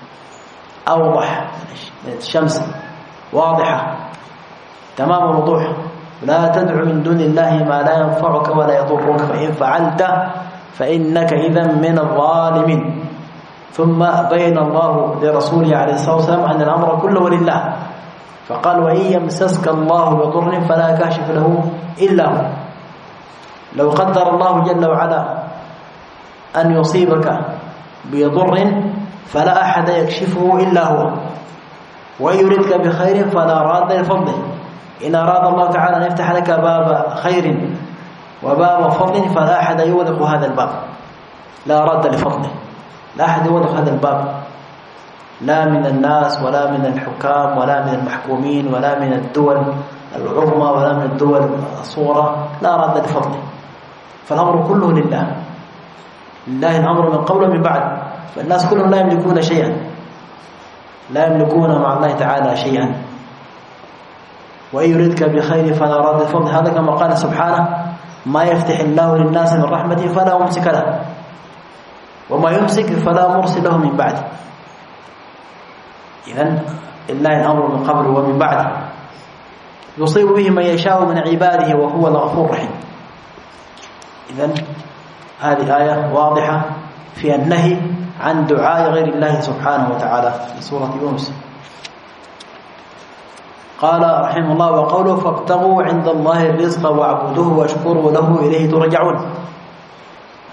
أوضح من الشمس، واضحة تمام الوضوح. لا تدع من دون الله ما لا ينفعك ولا يضرك فإن فعلت فإنك إذا من الظالمين. ثم بين الله لرسوله عليه الصلاة والسلام أن الأمر كله لله، فقال وإن يمسسك الله بضر فلا كاشف له إلا هو. لو قدر الله جل وعلا أن يصيبك بضر فلا أحد يكشفه إلا هو، وإن يريدك بخير فلا راد لفضله. إن أراد الله تعالى أن يفتح لك باب خير وباب فضل فلا أحد يغلق هذا الباب، لا راد لفضله، لا أحد يغلق هذا الباب، لا من الناس ولا من الحكام ولا من المحكومين ولا من الدول العظمى ولا من الدول الصغرى، لا راد لفضله. فالأمر كله لله، لله الأمر من قبل ومن بعد. فالناس كلهم لا يملكون شيئا، لا يملكون مع الله تعالى شيئا. وإن يريدك بخير فلا راد لفضله، هذا كما قال سبحانه ما يفتح الله للناس من رحمته فلا ممسك له وما يمسك فلا مرسل له من بعده. إذن لله الأمر من قبل ومن بعد، يصيب به من يشاء من عباده وهو الغفور الرحيم. إذن هذه آية واضحة في النهي عن دعاء غير الله سبحانه وتعالى في سورة يونس. قال رحمه الله وقوله فابتغوا عند الله الرزق واعبدوه واشكروا له إليه ترجعون.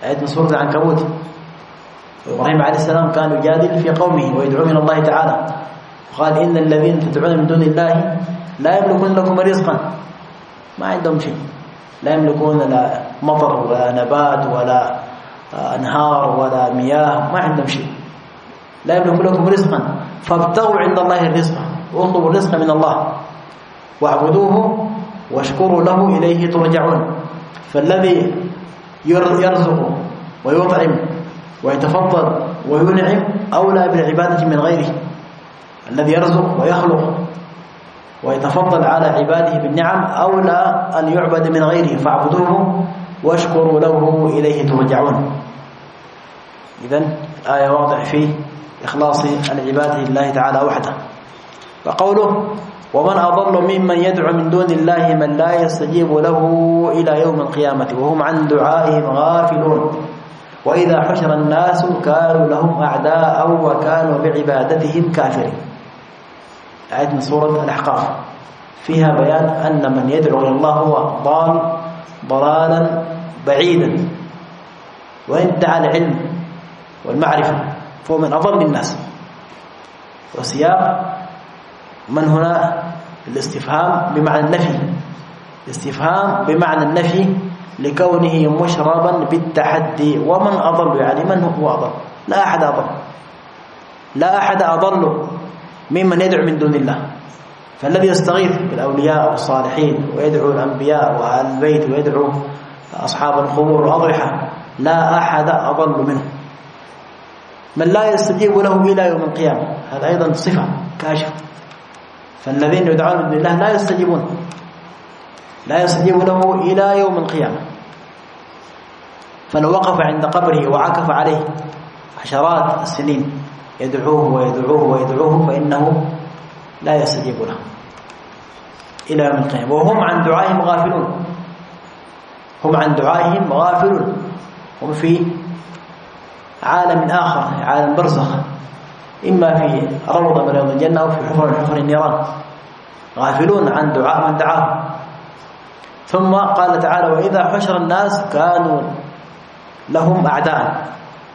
آية من سورة العنكبوت. وإبراهيم عليه السلام كان يجادل في قومه ويدعو من الله تعالى، وقال إن الذين تدعون من دون الله لا يملكون لكم رزقا، ما عندهم شيء، لا يملكون لا مطر ولا نبات ولا أنهار ولا مياه، ما عندهم شيء، لا يملكون لكم رزقا فابتغوا عند الله الرزق، واطلبوا الرزق من الله واعبدوه واشكروا له إليه ترجعون. فالذي يرزق ويطعم ويتفضل وينعم أولى بالعبادة من غيره. الذي يرزق ويخلق ويتفضل على عباده بالنعم أولى أن يعبد من غيره، فاعبدوه واشكروا له إليه ترجعون. إذن آية واضح في إخلاص العبادة لله تعالى وحده. وقوله ومن أضل ممن يدعو من دون الله من لا يستجيب له إلى يوم القيامة وهم عن دعائهم غافلون وإذا حشر الناس كانوا لهم أعداء وكانوا بعبادتهم كافرين. آية من سورة الأحقاف فيها بيان أن من يدعو إلى الله هو ضال ضلالا بعيدا، وإن ادعى العلم والمعرفة فهو من أضل الناس. وسياق من هنا الاستفهام بمعنى النفي، الاستفهام بمعنى النفي لكونه مشربا بالتحدي. ومن أضل يعني من هو أضل؟ لا أحد أضل، لا أحد أضل ممن يدعو من دون الله. فالذي يستغيث بالأولياء والصالحين ويدعو الأنبياء وأهل البيت ويدعو أصحاب القبور والأضرحة لا أحد أضل منه. من لا يستجيب له إلى يوم القيامة هذا أيضا صفة كاشفة. فالذين يدعون من دون الله لا يستجيبون لا يستجيب له إلى يوم القيامة. فلو وقف عند قبره وعكف عليه عشرات السنين يدعوه ويدعوه ويدعوه فإنه لا يستجيب له إلى يوم القيامة. وهم عن دعائهم غافلون، هم عن دعائهم غافلون، هم في عالم آخر، عالم برزخ، إما في روضة من رياض الجنة أو في حفر من حفر النيران، غافلون عن دعاء من دعاه. ثم قال تعالى وإذا حشر الناس كانوا لهم أعداء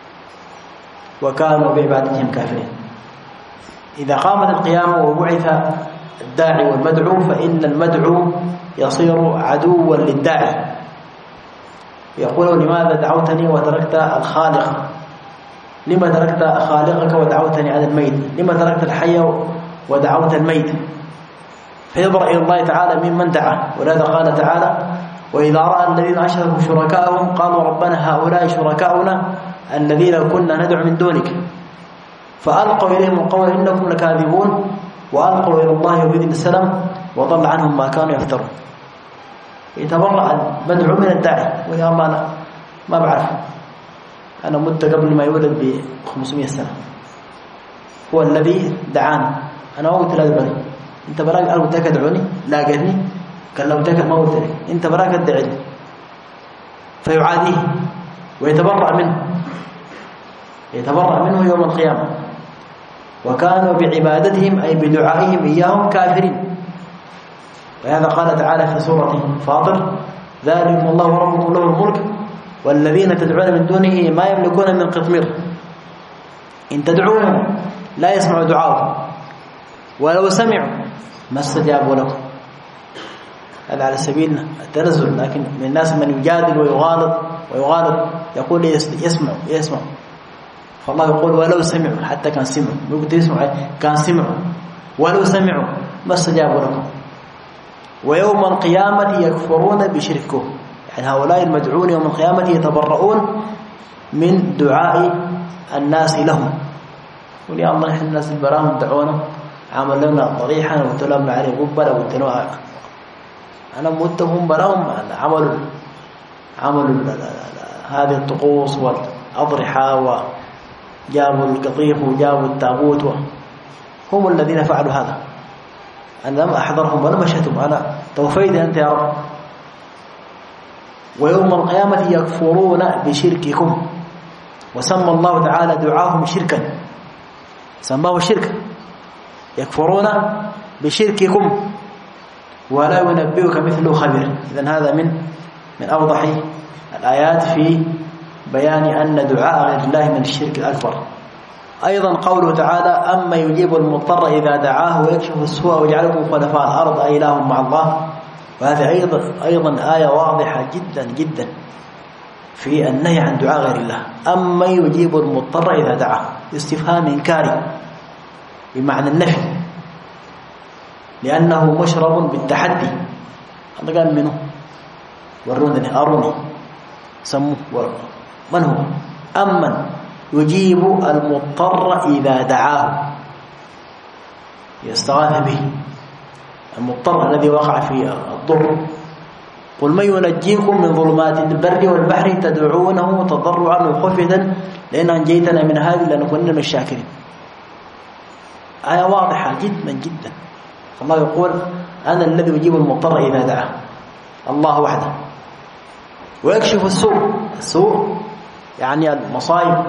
وكانوا بعبادتهم كافرين. إذا قامت القيامة وبعث الداعي والمدعو فإن المدعو يصير عدوا للداعي، يقول لماذا دعوتني وتركت الخالق؟ لما تركت خالقك ودعوتني على الميت؟ لما تركت الحي ودعوت الميت؟ فيبرأ إلى الله تعالى ممن دعا. ولذا قال تعالى وإذا رأى الذين أشركوا شركاءهم قالوا ربنا هؤلاء شركاؤنا الذين كنا ندعو من دونك فألقوا إليهم القول إنكم لكاذبون وألقوا إلى الله وبإذن السلام وضل عنهم ما كانوا يفترون. يتبرأ المدعو من الداعي ويا الله أنا ما بعرف، أنا مت قبل ما يولد ب خمسمائة سنة، هو الذي دعاني، أنا ما قلت له بري أنت براك، أنا قلت لك ادعوني لا قالني قال لو تكت ما قلت لك أنت براك ادعني، فيعاديه ويتبرأ منه يتبرأ منه يوم القيامة. وكانوا بعبادتهم أي بدعائهم إياهم كافرين. وهذا قال تعالى في سورة فاطر ذلكم الله ربكم له الملك والذين تدعون من دونه ما يملكون من قطمير إن تدعوهم لا يسمعوا دعاءكم ولو سمعوا ما استجابوا لكم. هذا على سبيل التنزل، لكن من الناس من يجادل ويغالط ويغالط يقول يسمع يسمع فالله يقول ولو سمعوا، حتى كان سمعوا يقول يسمعوا كان سمعوا ولو سمعوا ما استجابوا لكم ويوم القيامة يكفرون بشرككم. يعني هؤلاء المدعون يوم القيامة يتبرؤون من دعاء الناس لهم. قل يا الله إحنا الناس البراهم دعونا عمل لنا ضريحا وتلمنا عليه قبلة وتنوها أنا متهم براهم عملوا عملوا هذه الطقوس والأضرحة وجابوا القطيف وجابوا التابوت هم الذين فعلوا هذا. أنا لم أحضرهم ولا مشهدهم، أنا توفيت أنت يا رب. ويوم القيامة يكفرون بشرككم وسمى الله تعالى دعاهم شركا، سماه الشرك، يكفرون بشرككم ولا ينبئك مثل خبير. إذن هذا من من أوضح الآيات في بيان أن دعاء غير الله من الشرك الأكبر. أيضا قوله تعالى أما يجيب المضطر إذا دعاه ويكشف السوء ويجعلكم خلفاء الأرض أإله مع الله. وهذه أيضا, أيضا آية واضحة جدا جدا في النهي عن دعاء غير الله. أما يجيب المضطر إذا دعاه، استفهام إنكاري بمعنى النفي، لأنه مشرب بالتحدي. هذا قال منه وروني أروني سموه من هو؟ أمن يجيب المضطر إذا دعاه، يستغاث به المضطر الذي وقع في الضر. قل من ينجيكم من ظلمات البر والبحر تدعونه تضرعا وخفية لأن أنجيتنا من هذه لنكون من الشاكرين. آية واضحة جدا جدا. الله يقول أنا الذي يجيب المضطر إذا دعاه، الله وحده. ويكشف السوء، السوء يعني المصائب،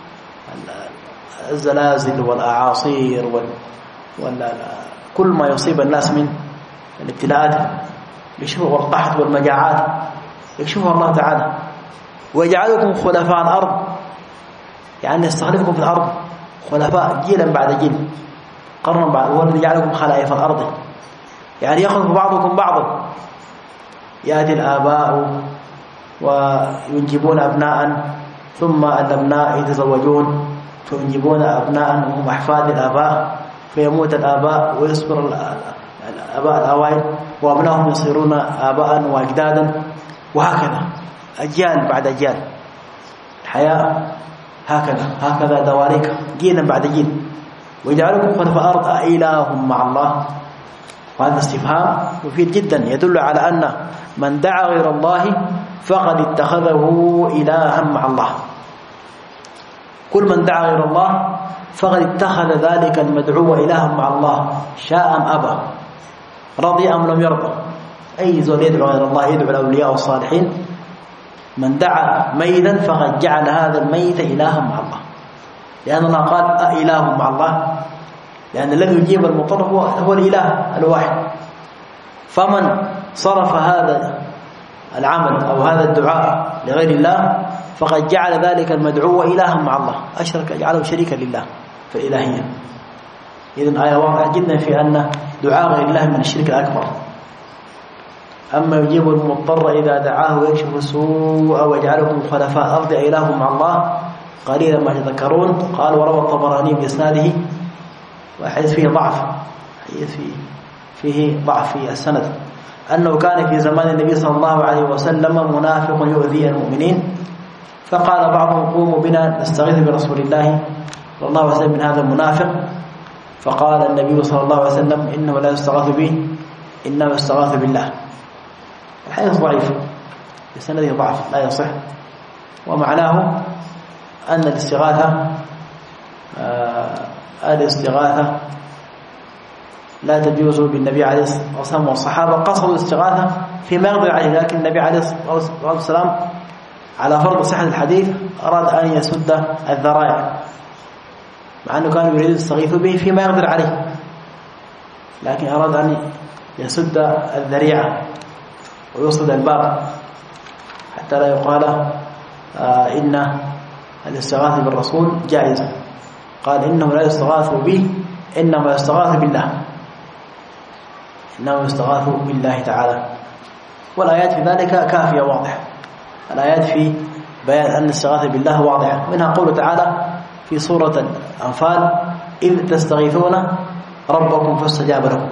الزلازل والأعاصير وال كل ما يصيب الناس من الابتلاءات يكشفه، والقحط والمجاعات يكشفها الله تعالى. ويجعلكم خلفاء الأرض، يعني يستخلفكم في الأرض خلفاء جيلا بعد جيل، قرنا بعد، هو الذي يجعلكم خلائف الأرض، يعني يخلف بعضكم بعضا. يأتي الآباء وينجبون أبناء ثم الأبناء يتزوجون فينجبون أبناء وهم أحفاد الآباء، فيموت الآباء ويصبر الآباء الأوائل وأبنائهم يصيرون آباء وأجدادا، وهكذا أجيال بعد أجيال. الحياة هكذا هكذا دواريك جيلا بعد جيل. ويجعلكم خلفاء الأرض أإله مع الله. وهذا استفهام مفيد جدا يدل على أن من دعا غير الله فقد اتخذه إلها مع الله. كل من دعا غير الله فقد اتخذ ذلك المدعو إلها مع الله، شاء أم أبى، رضي أم لم يرضى. أي زول يدعو غير الله، يدعو الأولياء والصالحين، من دعا ميتا فقد جعل هذا الميت إلها مع الله، لأن الله قال أإله مع الله، لأن الذي يجيب المضطر هو, هو الإله الواحد. فمن صرف هذا العمل أو هذا الدعاء لغير الله فقد جعل ذلك المدعو إلها مع الله، أشرك جعله شريكا لله في الإلهية. إذن آية واضحة جدا في أن دعاء غير الله من الشرك الأكبر. أما يجيب المضطر إذا دعاه ويكشف السوء ويجعلكم خلفاء الأرض أإله مع الله قليلا ما تذكرون. قال وروى الطبراني بإسناده، وحديث فيه ضعف، حديث فيه, فيه ضعف في السند، أنه كان في زمان النبي صلى الله عليه وسلم منافق يؤذي المؤمنين، فقال بعضهم قوموا بنا نستغيث برسول الله صلى الله عليه وسلم من هذا المنافق. فقال النبي صلى الله عليه وسلم إنه لا يستغاث به إنما يستغاث بالله. الحديث ضعيف بسنده ضعف لا يصح، ومعناه أن الاستغاثة آه الاستغاثة لا تجوز بالنبي عليه الصلاة والسلام والصحابة. قصدوا الاستغاثة فيما يقدر عليه، لكن النبي عليه الصلاة والسلام على فرض صحة الحديث أراد أن يسد الذرائع، مع أنه كان يريد يستغيث به فيما يقدر عليه، لكن أراد أن يسد الذريعة ويصد الباب حتى لا يقال آه إن الاستغاثة بالرسول جائزة. قال إنه لا يستغاث به إنما يستغاث بالله، إنما يستغاث بالله تعالى. والآيات في ذلك كافية واضحة، الآيات في بيان أن الاستغاثة بالله واضحة. منها قوله تعالى في سورة الأنفال إذ تستغيثون ربكم فاستجاب لكم.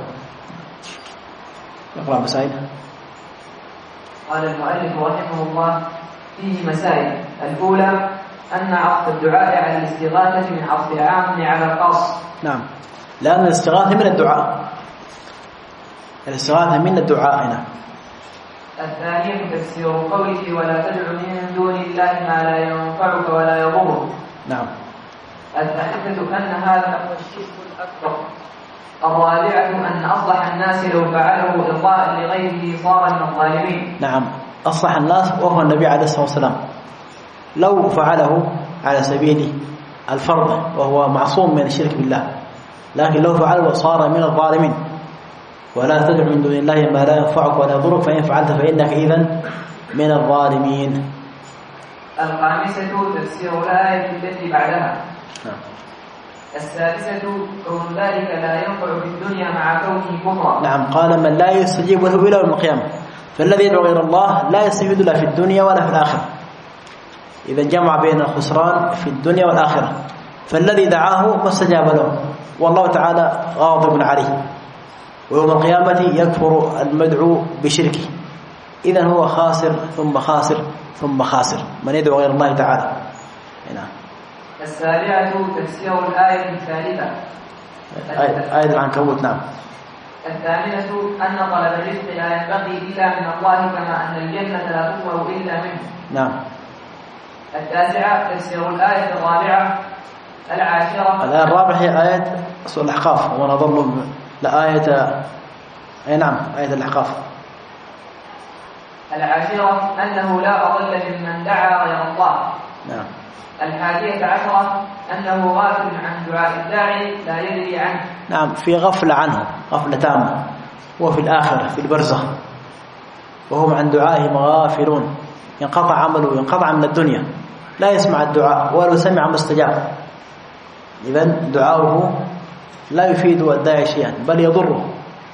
اقرأ مسائل. قال المؤلف رحمه الله فيه مسائل. الأولى أن عطف الدعاء على الاستغاثة من عطف العام على الخاص. نعم، لأن الاستغاثة من الدعاء، الاستغاثة من الدعاء هنا. الثانية تفسير قوله ولا تدع من دون الله ما لا ينفعك ولا يضرك. نعم. الثالثة أن هذا هو الشرك الأكبر. الرابعة أن أصلح الناس لو فعله إرضاء لغيره صار من الظالمين. نعم، أصلح الناس وهو النبي عليه الصلاة والسلام لو فعله على سبيل الفرض وهو معصوم من الشرك بالله، لكن لو فعله صار من الظالمين. ولا تدع من دون الله ما لا ينفعك ولا يضرك فإن فعلت فإنك إذن من الظالمين. الخامسة تفسير الآية التي بعدها. نعم. السادسة كون ذلك لا ينفع في الدنيا مع كونه كفرا. نعم. قال من لا يستجيب له إلى يوم القيامة، فالذي يدعو غير الله لا يستفيد لا في الدنيا ولا في الآخرة. إذا جمع بين الخسران في الدنيا والآخرة، فالذي دعاه ما استجاب له والله تعالى غاضب عليه، ويوم القيامة يكفر المدعو بشركه. إذن هو خاسر ثم خاسر ثم خاسر من يدعو غير الله تعالى. نعم. السابعة تفسير الآية الثالثة. آية العنكبوت. نعم. الثامنة أن طلب الرزق لا ينبغي إلا من الله، كما أن الجنة لا تطمع إلا منه. نعم. التاسعة تفسير الآية الرابعة. العاشرة الآية الرابعة هي آية سورة الأحقاف، ومن أضل لآية أي نعم آية الأحقاف. العاشرة أنه لا أضل ممن دعا غير الله. نعم. الحادية عشرة أنه غافل عن دعاء الداعي لا يدري عنه. نعم، في غفلة عنه، غفلة تامة، وفي الآخرة في البرزخ وهم عن دعائهم غافلون، ينقطع عمله، ينقطع من الدنيا، لا يسمع الدعاء ولو سمع ما استجاب. إذن دعاؤه لا يفيد الداعي شيئا بل يضره.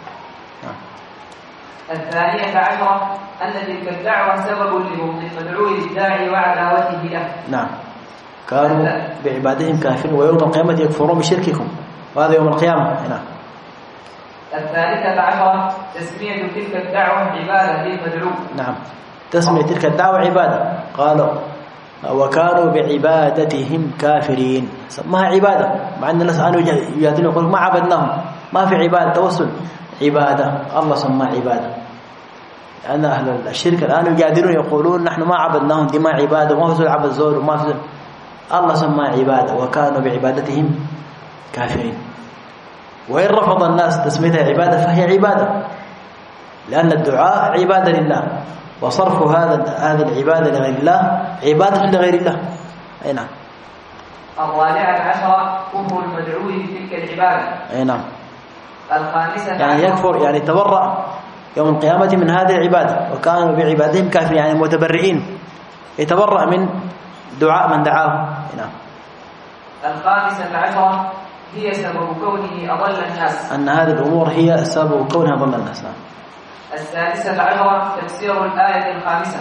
الثانية عشرة أن تلك الدعوة سبب لبغض المدعو للداعي وعداوته له. نعم. كانوا بعبادهم كافرين ويوم القيامة يكفرون بشرككم، وهذا يوم القيامة. نعم. الثالثة عشرة تسمية تلك الدعوة عبادة للمدعو. نعم، تسمية تلك الدعوة عبادة. قالوا وكانوا بعبادتهم كافرين، سماها عبادة، مع أن الناس الآن يجادلون يقولون ما عبدناهم، ما في عبادة توسل، عبادة الله سماها عبادة. لأن أهل الشرك الآن يجادلون يقولون نحن ما عبدناهم، دي ما عبادة، وما في عبد زور، وما في الله سماها عبادة، وكانوا بعبادتهم كافرين. وإن رفض الناس تسميتها عبادة فهي عبادة، لأن الدعاء عبادة لله، وصرف هذا هذه العبادة لغير الله عبادة لغير الله. أي نعم. الرابعة عشرة كفر المدعو بتلك العبادة. أي نعم. الخامسة يعني يكفر، يعني تبرأ يوم القيامة من هذه العبادة، وكانوا بعبادهم كافرين، يعني متبرئين، يتبرأ من دعاء من دعاه. نعم. الخامسة عشرة هي سبب كونه أضل الناس، أن هذه الأمور هي سبب كونها أضل الناس. نعم. السادسة عشرة تفسير الآية الخامسة.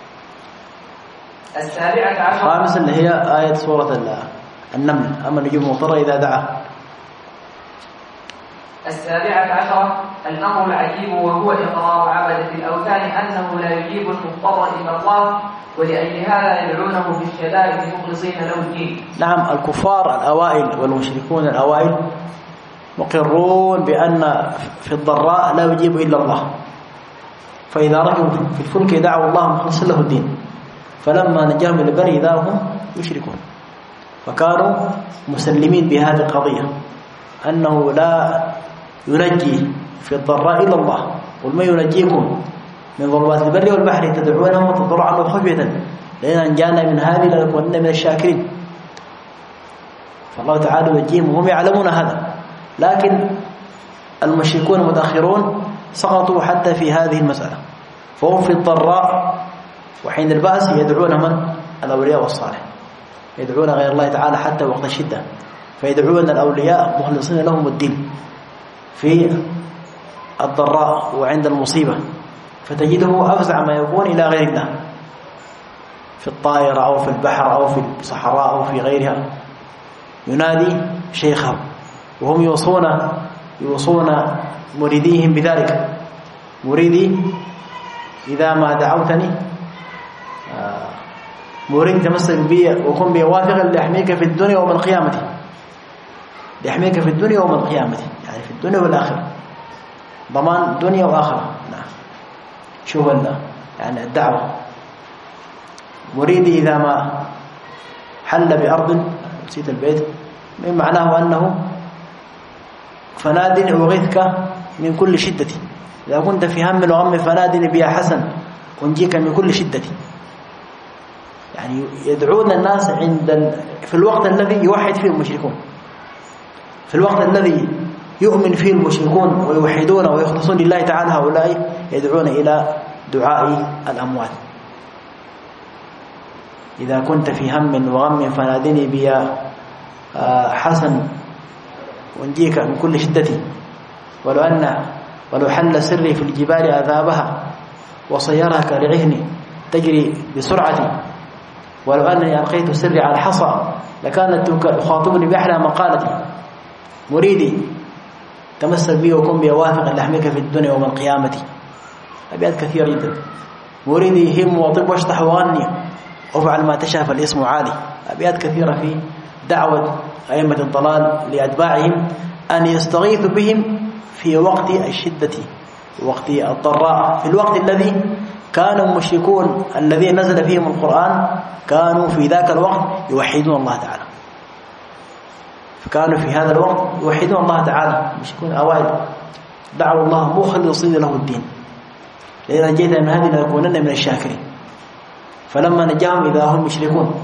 السابعة عشرة الخامسة اللي هي آية سورة النمل، أما نجيب مضطر إذا دعا. السابعة عشرة الأمر العجيب وهو إقرار عبدة الأوثان أنه لا يجيب المضطر إلا الله، ولأجل هذا يدعونه بالشدائد مخلصين له الدين. نعم. الكفار الأوائل والمشركون الأوائل مقرون بأن في الضراء لا يجيب إلا الله، فإذا ركبوا في الفلك دعوا الله مخلصين له الدين، فلما نجاهم إلى البر إذا هم يشركون. فكانوا مسلمين بهذه القضية أنه لا ينجي في الضراء إلا الله، قل من ينجيكم من ظلمات البر والبحر تدعونه وتضرعا وخفية لئن أنجانا من هذه لنكونن من الشاكرين. فالله تعالى ينجيهم وهم يعلمون هذا، لكن المشركون المتأخرون سقطوا حتى في هذه المسألة، فهم في الضراء وحين البأس يدعون من؟ الأولياء والصالح، يدعون غير الله تعالى حتى وقت الشدة، فيدعون الأولياء مخلصين لهم الدين في الضراء وعند المصيبة، فتجده أفزع ما يكون إلى غير الله في الطائرة أو في البحر أو في الصحراء أو في غيرها، ينادي شيخه وهم يوصون يوصون مريديهم بذلك. مريدي إذا ما دعوتني مريد تمسك بي وكن بي واثقا ليحميك في الدنيا ويوم القيامة، ليحميك في الدنيا ويوم القيامة، يعني في الدنيا والآخرة، ضمان دنيا وآخرة. نعم. شو الله يعني الدعوة. مريدي إذا ما حل بأرض، نسيت البيت، من معناه أنه فنادني أغيثك من كل شدة، إذا كنت في هم وغم فنادني بيا حسن ونجيك من كل شدة. يعني يدعون الناس عند في الوقت الذي يوحد فيه المشركون، في الوقت الذي يؤمن فيه المشركون ويوحدون ويخلصون لله تعالى، هؤلاء يدعون إلى دعاء الأموات. إذا كنت في هم وغم فنادني بيا حسن وانجيك من كل شدتي، ولو أن ولو حل سري في الجبال أذابها وصيرها كالعهن تجري بسرعتي، ولو أنني ألقيت سري على الحصى لكانت تخاطبني بأحلى مقالتي. مريدي تمسك بي وكن بوافق لحمك في الدنيا ومن قيامتي. أبيات كثيرة جدا. مريدي هم وطب واشطح وغني وافعل ما تشاء فالاسم عالي. أبيات كثيرة في دعوة أئمة الضلال لأتباعهم أن يستغيثوا بهم في وقت الشدة، وقت الضراء، في الوقت الذي كان المشركون الذين نزل فيهم القرآن كانوا في ذاك الوقت يوحدون الله تعالى، فكانوا في هذا الوقت يوحدون الله تعالى. المشركون أوائل دعوا الله مخلصين له الدين، لئن نجينا من هذه لنكونن من الشاكرين، فلما نجاهم إذا هم مشركون.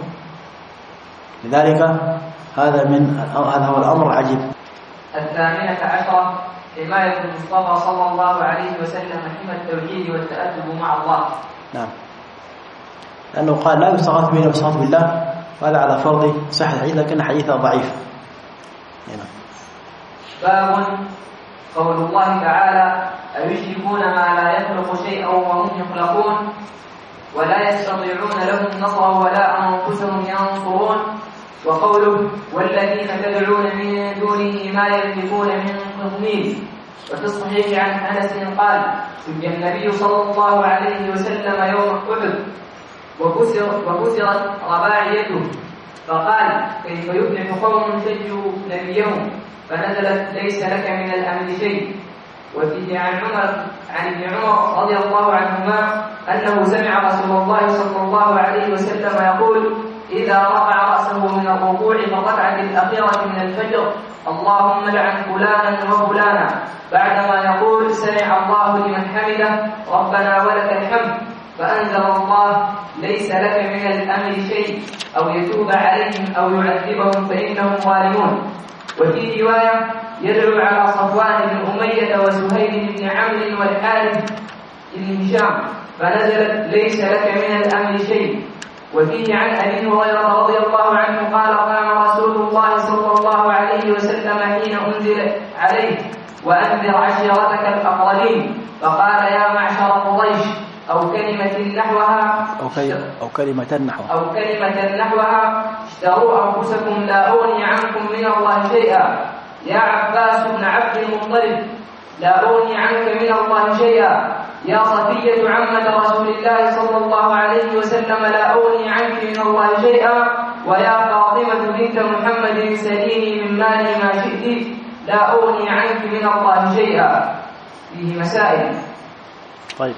لذلك هذا من هذا هو الأمر العجيب. الثامنة عشرة حماية المصطفى صلى الله عليه وسلم حمى التوحيد والتأدب مع الله. نعم، لأنه قال لا يستغاث بنا ويستغاث بالله، وهذا على فرض صحة الحديث لكن حديثه ضعيف. نعم. باب قول الله تعالى أيشركون ما لا يخلق شيئا وهم يخلقون ولا يستطيعون لهم نصرا ولا أنفسهم ينصرون. وقوله والذين تدعون من دونه ما يملكون من قطمير. وفي الصحيح عن أنس قال سجى النبي صلى الله عليه وسلم يوم أحد وكسر وكسرت رباعيته، فقال كيف يفلح قوم شجوا نبيهم، فنزلت ليس لك من الأمر شيء. وفيه عن عمر عن ابن عمر رضي الله عنهما أنه سمع رسول الله صلى الله عليه وسلم يقول إذا رفع رأسه من الركوع في الركعة الأخيرة من الفجر اللهم لعن فلانا وفلانا، بعدما يقول سمع الله لمن حمده ربنا ولك الحمد، فأنزل الله ليس لك من الأمر شيء أو يتوب عليهم أو يعذبهم فإنهم ظالمون. وفي رواية يدعو على صفوان بن أمية وسهيل بن عمرو والحارث بن هشام، فنزلت ليس لك من الأمر شيء. وفيه عن أبي هريرة رضي الله عنه قال قام رسول الله صلى الله عليه وسلم حين أنزل عليه وأنذر عشيرتك الأقربين، فقال يا معشر قريش أو كلمة نحوها أو, كي أو كلمة نحوها أو كلمة نحوها اشتروا أنفسكم لا أغني عنكم من الله شيئا. يا عباس بن عبد المطلب لا أغني عنك من الله شيئا. يا صفية عمة رسول الله صلى الله عليه وسلم لا أغني عنك من الله شيئا. ويا فاطمة بنت محمد سليني من مالي ما شئت لا أغني عنك من الله شيئا. فيه مسائل. طيب،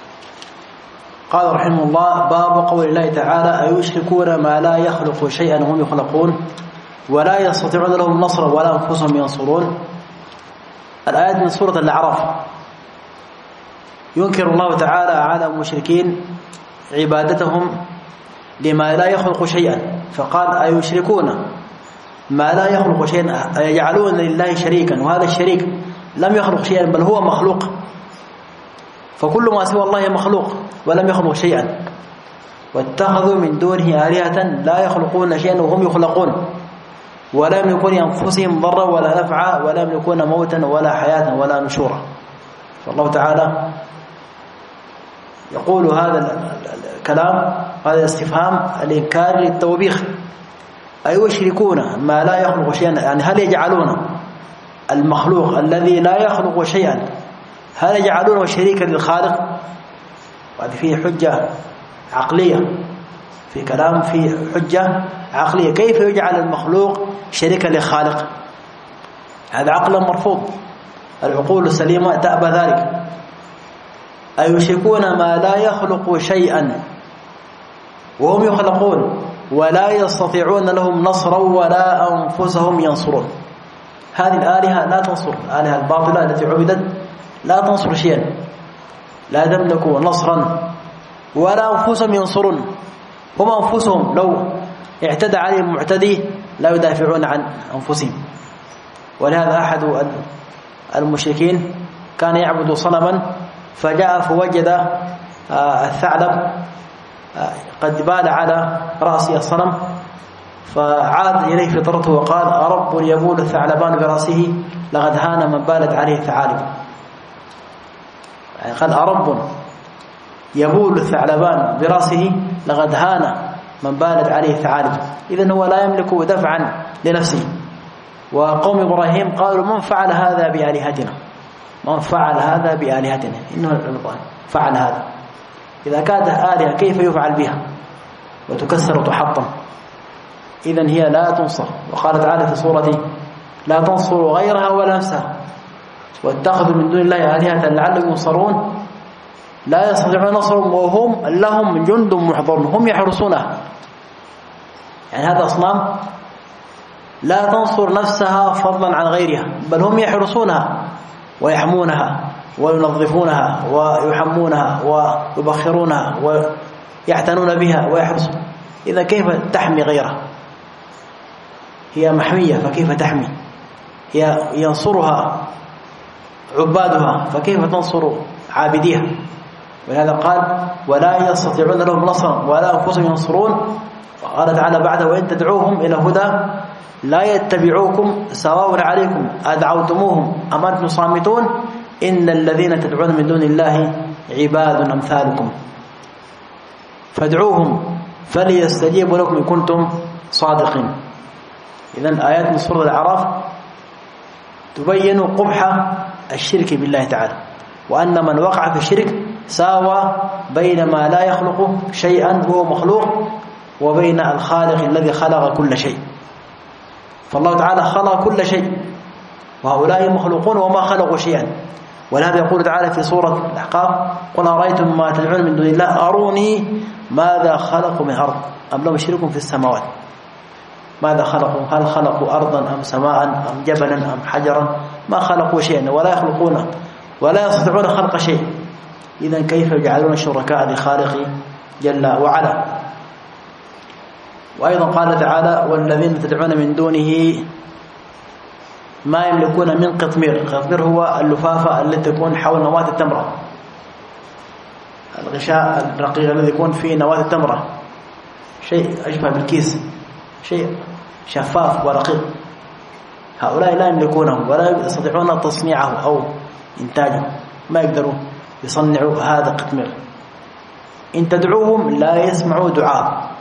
قال رحمه الله باب قول الله تعالى أيشركون ما لا يخلق شيئا وهم يخلقون ولا يستطيعون لهم نصرا ولا أنفسهم ينصرون. الآيات من سورة الأعراف. ينكر الله تعالى على المشركين عبادتهم لما لا يخلق شيئا، فقال أيشركون ما لا يخلق شيئا، يجعلون لله شريكا، وهذا الشريك لم يخلق شيئا بل هو مخلوق، فكل ما سوى الله مخلوق ولم يخلق شيئا. واتخذوا من دونه آلهة لا يخلقون شيئا وهم يخلقون ولا يملكون أنفسهم ضرا ولا نفعا ولا يملكون موتا ولا حياة ولا نشورا. فالله تعالى يقول هذا الكلام، هذا الاستفهام الإنكار للتوبيخ. أيشركون ما لا يخلق شيئا، يعني هل يجعلون المخلوق الذي لا يخلق شيئا هل يجعلونه شريكا للخالق؟ وهذه فيه حجة عقلية، في كلام فيه حجة عقلية. كيف يجعل المخلوق شريكا للخالق؟ هذا عقلا مرفوض، العقول السليمة تأبى ذلك. أيشركون ما لا يخلق شيئا وهم يخلقون ولا يستطيعون لهم نصرا ولا أنفسهم ينصرون. هذه الآلهة لا تنصر، الآلهة الباطلة التي عبدت لا تنصر شيئا، لا تملك نصرا ولا أنفسهم ينصرون. هم أنفسهم لو اعتدى عليهم معتدي لا يدافعون عن أنفسهم. ولهذا أحد المشركين كان يعبد صنما فجاء فوجد الثعلب قد بال على رأسه الصنم، فعاد إليه فطرته وقال: أرب يبول الثعلبان برأسه لقد هان من بالت عليه الثعالب. يعني قال: أرب يبول الثعلبان برأسه لقد هان من بالت عليه الثعالب. إذن هو لا يملك دفعا لنفسه. وقوم إبراهيم قالوا: من فعل هذا بآلهتنا؟ من فعل هذا بآلهتنا؟ إنه فعل هذا. إذا كانت آلهة كيف يفعل بها وتكسر وتحطم؟ إذن هي لا تنصر. وقال تعالى في سورة: لا تنصروا غيرها ولا نفسها واتخذوا من دون الله آلهة لعلهم ينصرون لا يستطيعون نصرهم وهم لهم جند محضرون هم يحرسونها. يعني هذا أصنام لا تنصر نفسها فضلا عن غيرها، بل هم يحرسونها ويحمونها وينظفونها ويحمونها ويبخرونها ويعتنون بها ويحرسون. إذا كيف تحمي غيرها؟ هي محمية فكيف تحمي؟ هي ينصرها عبادها فكيف تنصر عابديها؟ ولهذا قال: ولا يستطيعون لهم نصرا ولا أنفسهم ينصرون. وقال تعالى بعد: وإن تدعوهم إلى هدى لا يتبعوكم سواء عليكم أدعوتموهم أم أنتم صامتون إن الذين تدعون من دون الله عباد أمثالكم فادعوهم فليستجيبوا لكم إن كنتم صادقين. إذن آيات من سورة الأعراف تبين قبح الشرك بالله تعالى، وأن من وقع في الشرك ساوى بين ما لا يخلق شيئا وهو مخلوق وبين الخالق الذي خلق كل شيء. فالله تعالى خلق كل شيء وهؤلاء مخلوقون وما خلقوا شيئا. ولهذا يقول تعالى في سورة الأحقاف: قل أرأيتم ما تدعون من دون الله أروني ماذا خلقوا من أرض أم لهم شرك في السماوات. ماذا خلقوا؟ هل خلقوا أرضا أم سماء أم جبلا أم حجرا؟ ما خلقوا شيئا ولا يخلقون ولا يستطيعون خلق شيء. إذن كيف يجعلون شركاء لخالق جل وعلا؟ وأيضا قال تعالى: والذين تدعون من دونه ما يملكون من قطمير. قطمير هو اللفافة التي تكون حول نواة التمرة، الغشاء الرقيق الذي يكون فيه نواة التمرة، شيء أشبه بالكيس، شيء شفاف ورقيق. هؤلاء لا يملكونه ولا يستطيعون تصنيعه أو إنتاجه، ما يقدرون يصنعوا هذا القطمير. إن تدعوهم لا يسمعوا دعاء.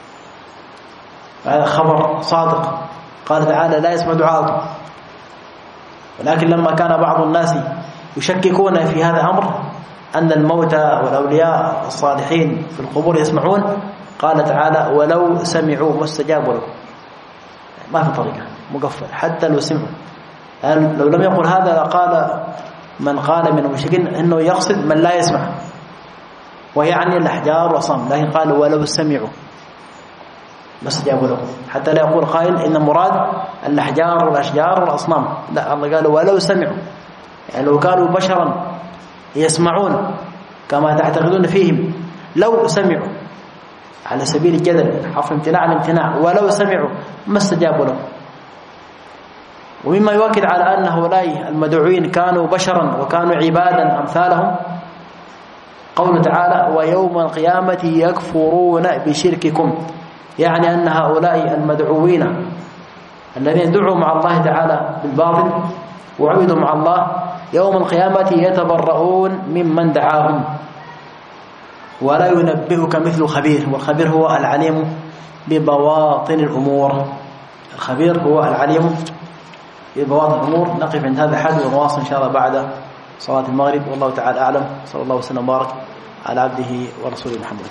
هذا خبر صادق. قال تعالى: لا يسمع دعاءكم. ولكن لما كان بعض الناس يشككون في هذا الأمر أن الموتى والأولياء الصالحين في القبور يسمعون، قال تعالى: ولو سمعوا ما استجابوا لكم. ما في طريقة، مقفل حتى لو سمعوا. لو لم يقل هذا لقال من قال من المشركين أنه يقصد من لا يسمع، ويعني الأحجار والأصنام، لكن قال: ولو سمعوا ما استجابوا لكم، حتى لا يقول قائل إن مراد الأحجار والأشجار والأصنام. لا، الله قال: ولو سمعوا. يعني لو كانوا بشرا يسمعون كما تعتقدون فيهم، لو سمعوا على سبيل الجدل، حرف امتناع الامتناع، ولو سمعوا ما استجابوا لهم. ومما يؤكد على أن هؤلاء المدعوين كانوا بشرا وكانوا عبادا أمثالهم قوله تعالى: ويوم القيامة يكفرون بشرككم. يعني أن هؤلاء المدعوين الذين دعوا مع الله تعالى بالباطل وعبدوا مع الله يوم القيامة يتبرؤون ممن دعاهم ولا ينبئك مثل خبير. والخبير هو العليم ببواطن الأمور. الخبير هو العليم ببواطن الأمور. نقف عند هذا الحد ونواصل إن شاء الله بعد صلاة المغرب. والله تعالى أعلم. صلى الله وسلم وبارك على عبده ورسوله محمد.